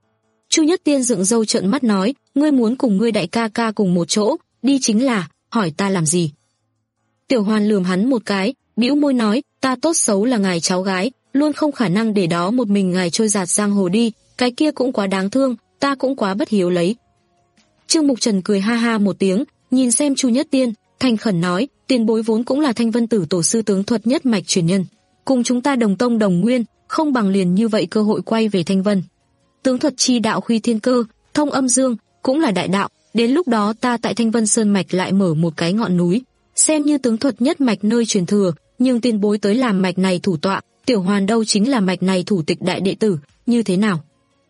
Chu Nhất Tiên dựng râu trợn mắt nói, ngươi muốn cùng ngươi đại ca ca cùng một chỗ, đi chính là, hỏi ta làm gì? Tiểu Hoàn lườm hắn một cái, bĩu môi nói, ta tốt xấu là ngài cháu gái, luôn không khả năng để đó một mình ngài trôi dạt giang hồ đi, cái kia cũng quá đáng thương, ta cũng quá bất hiếu lấy. Trương Mục Trần cười ha ha một tiếng, nhìn xem Chu Nhất Tiên, thành khẩn nói, tiền bối vốn cũng là Thanh Vân Tử tổ sư tướng thuật nhất mạch truyền nhân, cùng chúng ta đồng tông đồng nguyên, không bằng liền như vậy cơ hội quay về Thanh Vân. Tướng thuật chi đạo khuy thiên cơ, thông âm dương, cũng là đại đạo, đến lúc đó ta tại Thanh Vân Sơn mạch lại mở một cái ngọn núi, xem như tướng thuật nhất mạch nơi truyền thừa, nhưng tiền bối tới làm mạch này thủ tọa, Tiểu Hoàn đâu chính là mạch này thủ tịch đại đệ tử, như thế nào?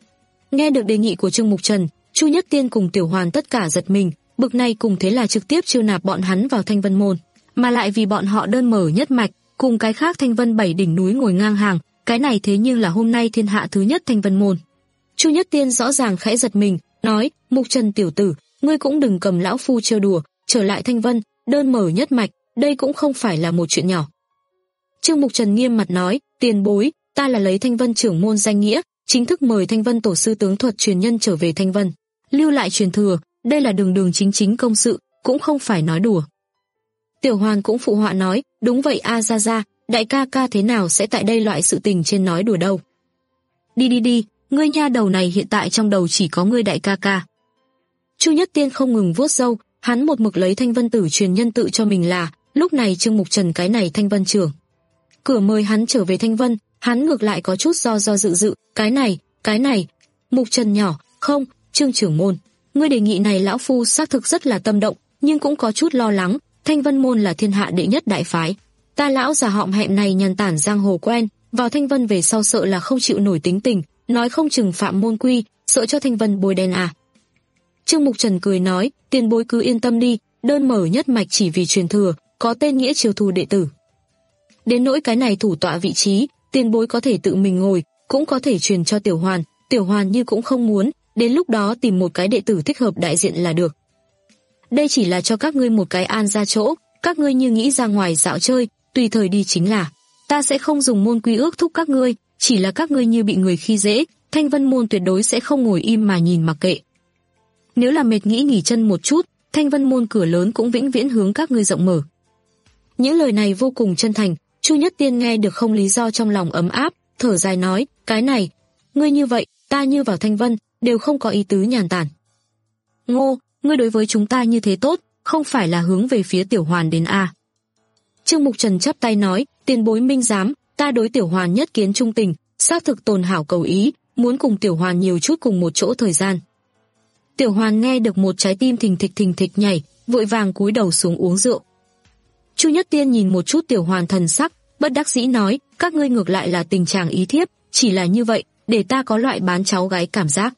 Nghe được đề nghị của Trương Mục Trần, Chu Nhất Tiên cùng Tiểu Hoàn tất cả giật mình, bực này cùng thế là trực tiếp chiêu nạp bọn hắn vào Thanh Vân môn, mà lại vì bọn họ đơn mở nhất mạch, cùng cái khác Thanh Vân bảy đỉnh núi ngồi ngang hàng, cái này thế nhưng là hôm nay thiên hạ thứ nhất Thanh Vân môn. Chu Nhất Tiên rõ ràng khẽ giật mình, nói, Mục Trần tiểu tử, ngươi cũng đừng cầm lão phu trêu đùa, trở lại Thanh Vân, đơn mở nhất mạch, đây cũng không phải là một chuyện nhỏ. Trương Mục Trần nghiêm mặt nói, tiền bối, ta là lấy Thanh Vân trưởng môn danh nghĩa, chính thức mời Thanh Vân tổ sư tướng thuật truyền nhân trở về Thanh Vân, lưu lại truyền thừa, đây là đường đường chính chính công sự, cũng không phải nói đùa. Tiểu Hoàn cũng phụ họa nói, đúng vậy a Gia Gia, đại ca ca thế nào sẽ tại đây loại sự tình trên nói đùa đâu. Đi đi đi, ngươi nha đầu này hiện tại trong đầu chỉ có ngươi đại ca ca. Chu Nhất Tiên không ngừng vuốt râu, hắn một mực lấy Thanh Vân tử truyền nhân tự cho mình là, lúc này Trương Mục Trần cái này Thanh Vân trưởng cửa mời hắn trở về Thanh Vân, hắn ngược lại có chút do do dự dự, cái này, cái này, Mục Trần nhỏ, không, Trương trưởng môn, ngươi đề nghị này lão phu xác thực rất là tâm động, nhưng cũng có chút lo lắng, Thanh Vân môn là thiên hạ đệ nhất đại phái, ta lão già họm hẹm này nhàn tản giang hồ quen, vào Thanh Vân về sau sợ là không chịu nổi tính tình, nói không chừng phạm môn quy, sợ cho Thanh Vân bôi đen à. Trương Mục Trần cười nói, tiền bối cứ yên tâm đi, đơn mở nhất mạch chỉ vì truyền thừa, có tên nghĩa chiêu thu đệ tử. Đến nỗi cái này thủ tọa vị trí, tiền bối có thể tự mình ngồi, cũng có thể truyền cho Tiểu Hoàn, Tiểu Hoàn như cũng không muốn, đến lúc đó tìm một cái đệ tử thích hợp đại diện là được. Đây chỉ là cho các ngươi một cái an ra chỗ, các ngươi như nghĩ ra ngoài dạo chơi, tùy thời đi chính là. Ta sẽ không dùng môn quy ước thúc các ngươi, chỉ là các ngươi như bị người khi dễ, Thanh Vân môn tuyệt đối sẽ không ngồi im mà nhìn mặc kệ. Nếu là mệt nghĩ nghỉ chân một chút, Thanh Vân môn cửa lớn cũng vĩnh viễn hướng các ngươi rộng mở. Những lời này vô cùng chân thành, Chu Nhất Tiên nghe được không lý do trong lòng ấm áp, thở dài nói, cái này, ngươi như vậy, ta như vào Thanh Vân, đều không có ý tứ nhàn tản. Ngô, ngươi đối với chúng ta như thế tốt, không phải là hướng về phía Tiểu Hoàn đến à. Trương Mục Trần chắp tay nói, tiền bối minh giám, ta đối Tiểu Hoàn nhất kiến trung tình, xác thực tồn hảo cầu ý, muốn cùng Tiểu Hoàn nhiều chút cùng một chỗ thời gian. Tiểu Hoàn nghe được một trái tim thình thịch thình thịch nhảy, vội vàng cúi đầu xuống uống rượu. Chu Nhất Tiên nhìn một chút Tiểu Hoàn thần sắc, bất đắc dĩ nói, các ngươi ngược lại là tình trạng ý thiếp, chỉ là như vậy, để ta có loại bán cháu gái cảm giác.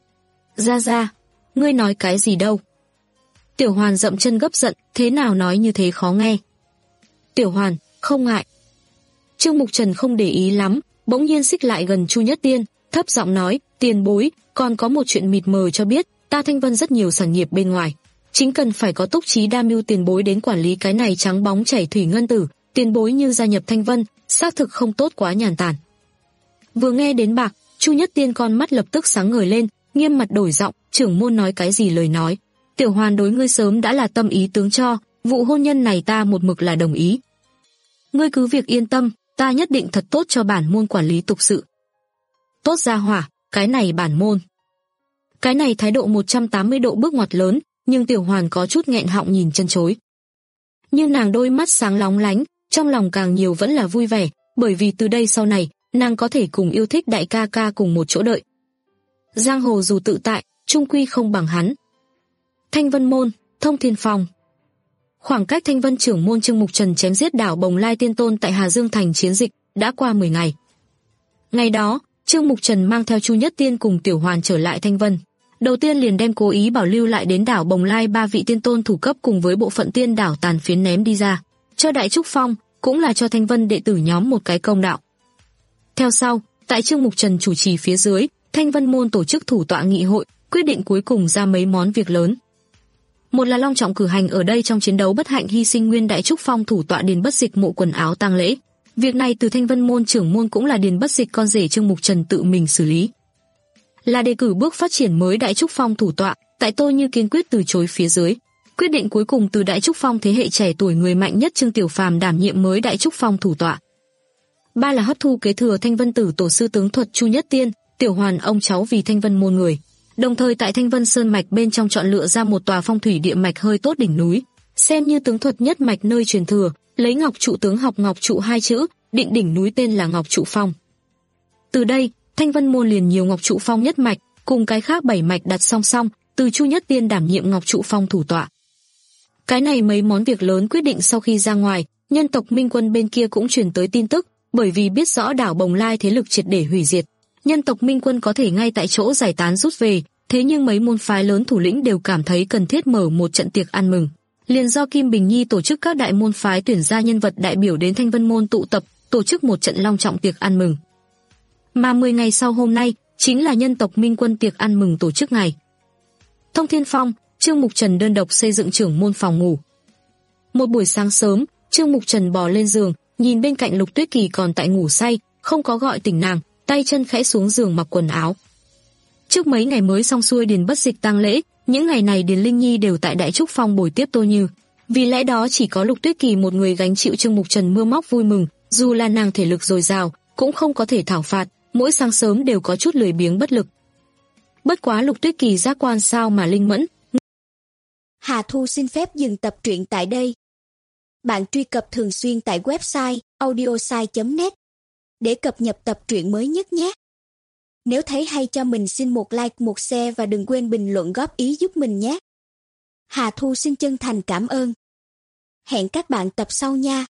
Ra ra, ngươi nói cái gì đâu? Tiểu Hoàn dậm chân gấp giận, thế nào nói như thế khó nghe. Tiểu Hoàn, không ngại. Trương Mục Trần không để ý lắm, bỗng nhiên xích lại gần Chu Nhất Tiên, thấp giọng nói, tiền bối, còn có một chuyện mịt mờ cho biết, ta Thanh Vân rất nhiều sản nghiệp bên ngoài. Chính cần phải có túc trí đa mưu tiền bối đến quản lý cái này trắng bóng chảy thủy ngân tử, tiền bối như gia nhập Thanh Vân, xác thực không tốt quá nhàn tản. Vừa nghe đến bạc, Chu Nhất Tiên con mắt lập tức sáng ngời lên, nghiêm mặt đổi giọng, trưởng môn nói cái gì lời nói. Tiểu Hoàn đối ngươi sớm đã là tâm ý tướng cho, vụ hôn nhân này ta một mực là đồng ý. Ngươi cứ việc yên tâm, ta nhất định thật tốt cho bản môn quản lý tục sự. Tốt ra hỏa, cái này bản môn. Cái này thái độ một trăm tám mươi độ bước ngoặt lớn, nhưng Tiểu Hoàn có chút nghẹn họng nhìn chân chối. Nhưng nàng đôi mắt sáng lóng lánh, trong lòng càng nhiều vẫn là vui vẻ, bởi vì từ đây sau này, nàng có thể cùng yêu thích đại ca ca cùng một chỗ đợi. Giang hồ dù tự tại, chung quy không bằng hắn. Thanh Vân môn, Thông Thiên Phong. Khoảng cách Thanh Vân trưởng môn Trương Mục Trần chém giết đảo Bồng Lai Tiên Tôn tại Hà Dương thành chiến dịch đã qua mười ngày. Ngày đó, Trương Mục Trần mang theo Chu Nhất Tiên cùng Tiểu Hoàn trở lại Thanh Vân. Đầu tiên liền đem cố ý bảo lưu lại đến đảo Bồng Lai ba vị tiên tôn thủ cấp cùng với bộ phận tiên đảo tàn phiến ném đi ra, cho Đại Trúc Phong, cũng là cho Thanh Vân đệ tử nhóm một cái công đạo. Theo sau, tại Trương Mục Trần chủ trì phía dưới, Thanh Vân môn tổ chức thủ tọa nghị hội, quyết định cuối cùng ra mấy món việc lớn. Một là long trọng cử hành ở đây trong chiến đấu bất hạnh hy sinh nguyên Đại Trúc Phong thủ tọa Điền Bất Dịch mộ quần áo tang lễ. Việc này từ Thanh Vân môn trưởng môn cũng là Điền Bất Dịch con rể Trương Mục Trần tự mình xử lý. Là đề cử bước phát triển mới Đại Trúc Phong thủ tọa, tại tôi như kiên quyết từ chối phía dưới. Quyết định cuối cùng từ Đại Trúc Phong thế hệ trẻ tuổi người mạnh nhất Trương Tiểu Phàm đảm nhiệm mới Đại Trúc Phong thủ tọa. Ba là hấp thu kế thừa Thanh Vân tử tổ sư tướng thuật Chu Nhất Tiên, Tiểu Hoàn ông cháu vì Thanh Vân môn người. Đồng thời tại Thanh Vân Sơn mạch bên trong chọn lựa ra một tòa phong thủy địa mạch hơi tốt đỉnh núi, xem như tướng thuật nhất mạch nơi truyền thừa, lấy ngọc trụ tướng học ngọc trụ hai chữ, định đỉnh núi tên là Ngọc Trụ Phong. Từ đây, Thanh Vân môn liền nhiều Ngọc Trụ Phong nhất mạch, cùng cái khác bảy mạch đặt song song, từ Chu Nhất Tiên đảm nhiệm Ngọc Trụ Phong thủ tọa. Cái này mấy món việc lớn quyết định sau khi ra ngoài, nhân tộc Minh Quân bên kia cũng truyền tới tin tức, bởi vì biết rõ đảo Bồng Lai thế lực triệt để hủy diệt, nhân tộc Minh Quân có thể ngay tại chỗ giải tán rút về, thế nhưng mấy môn phái lớn thủ lĩnh đều cảm thấy cần thiết mở một trận tiệc ăn mừng. Liền do Kim Bình Nhi tổ chức các đại môn phái tuyển ra nhân vật đại biểu đến Thanh Vân môn tụ tập, tổ chức một trận long trọng tiệc ăn mừng. Mà mười ngày sau hôm nay, chính là nhân tộc Minh Quân tiệc ăn mừng tổ chức ngày. Thông Thiên Phong, Trương Mục Trần đơn độc xây dựng trưởng môn phòng ngủ. Một buổi sáng sớm, Trương Mục Trần bò lên giường, nhìn bên cạnh Lục Tuyết Kỳ còn tại ngủ say, không có gọi tỉnh nàng, tay chân khẽ xuống giường mặc quần áo. Trước mấy ngày mới xong xuôi Điền Bất Dịch tang lễ, những ngày này Điền Linh Nhi đều tại Đại Trúc Phong bồi tiếp Tô Như. Vì lẽ đó chỉ có Lục Tuyết Kỳ một người gánh chịu Trương Mục Trần mưa móc vui mừng, dù là nàng thể lực dồi dào, cũng không có thể thảo phạt, mỗi sáng sớm đều có chút lười biếng bất lực. Bất quá Lục Tuyết Kỳ giác quan sao mà linh mẫn. Hà Thu xin phép dừng tập truyện tại đây. Bạn truy cập thường xuyên tại website audiosai chấm net để cập nhật tập truyện mới nhất nhé. Nếu thấy hay cho mình xin một like, một share và đừng quên bình luận góp ý giúp mình nhé. Hà Thu xin chân thành cảm ơn. Hẹn các bạn tập sau nha.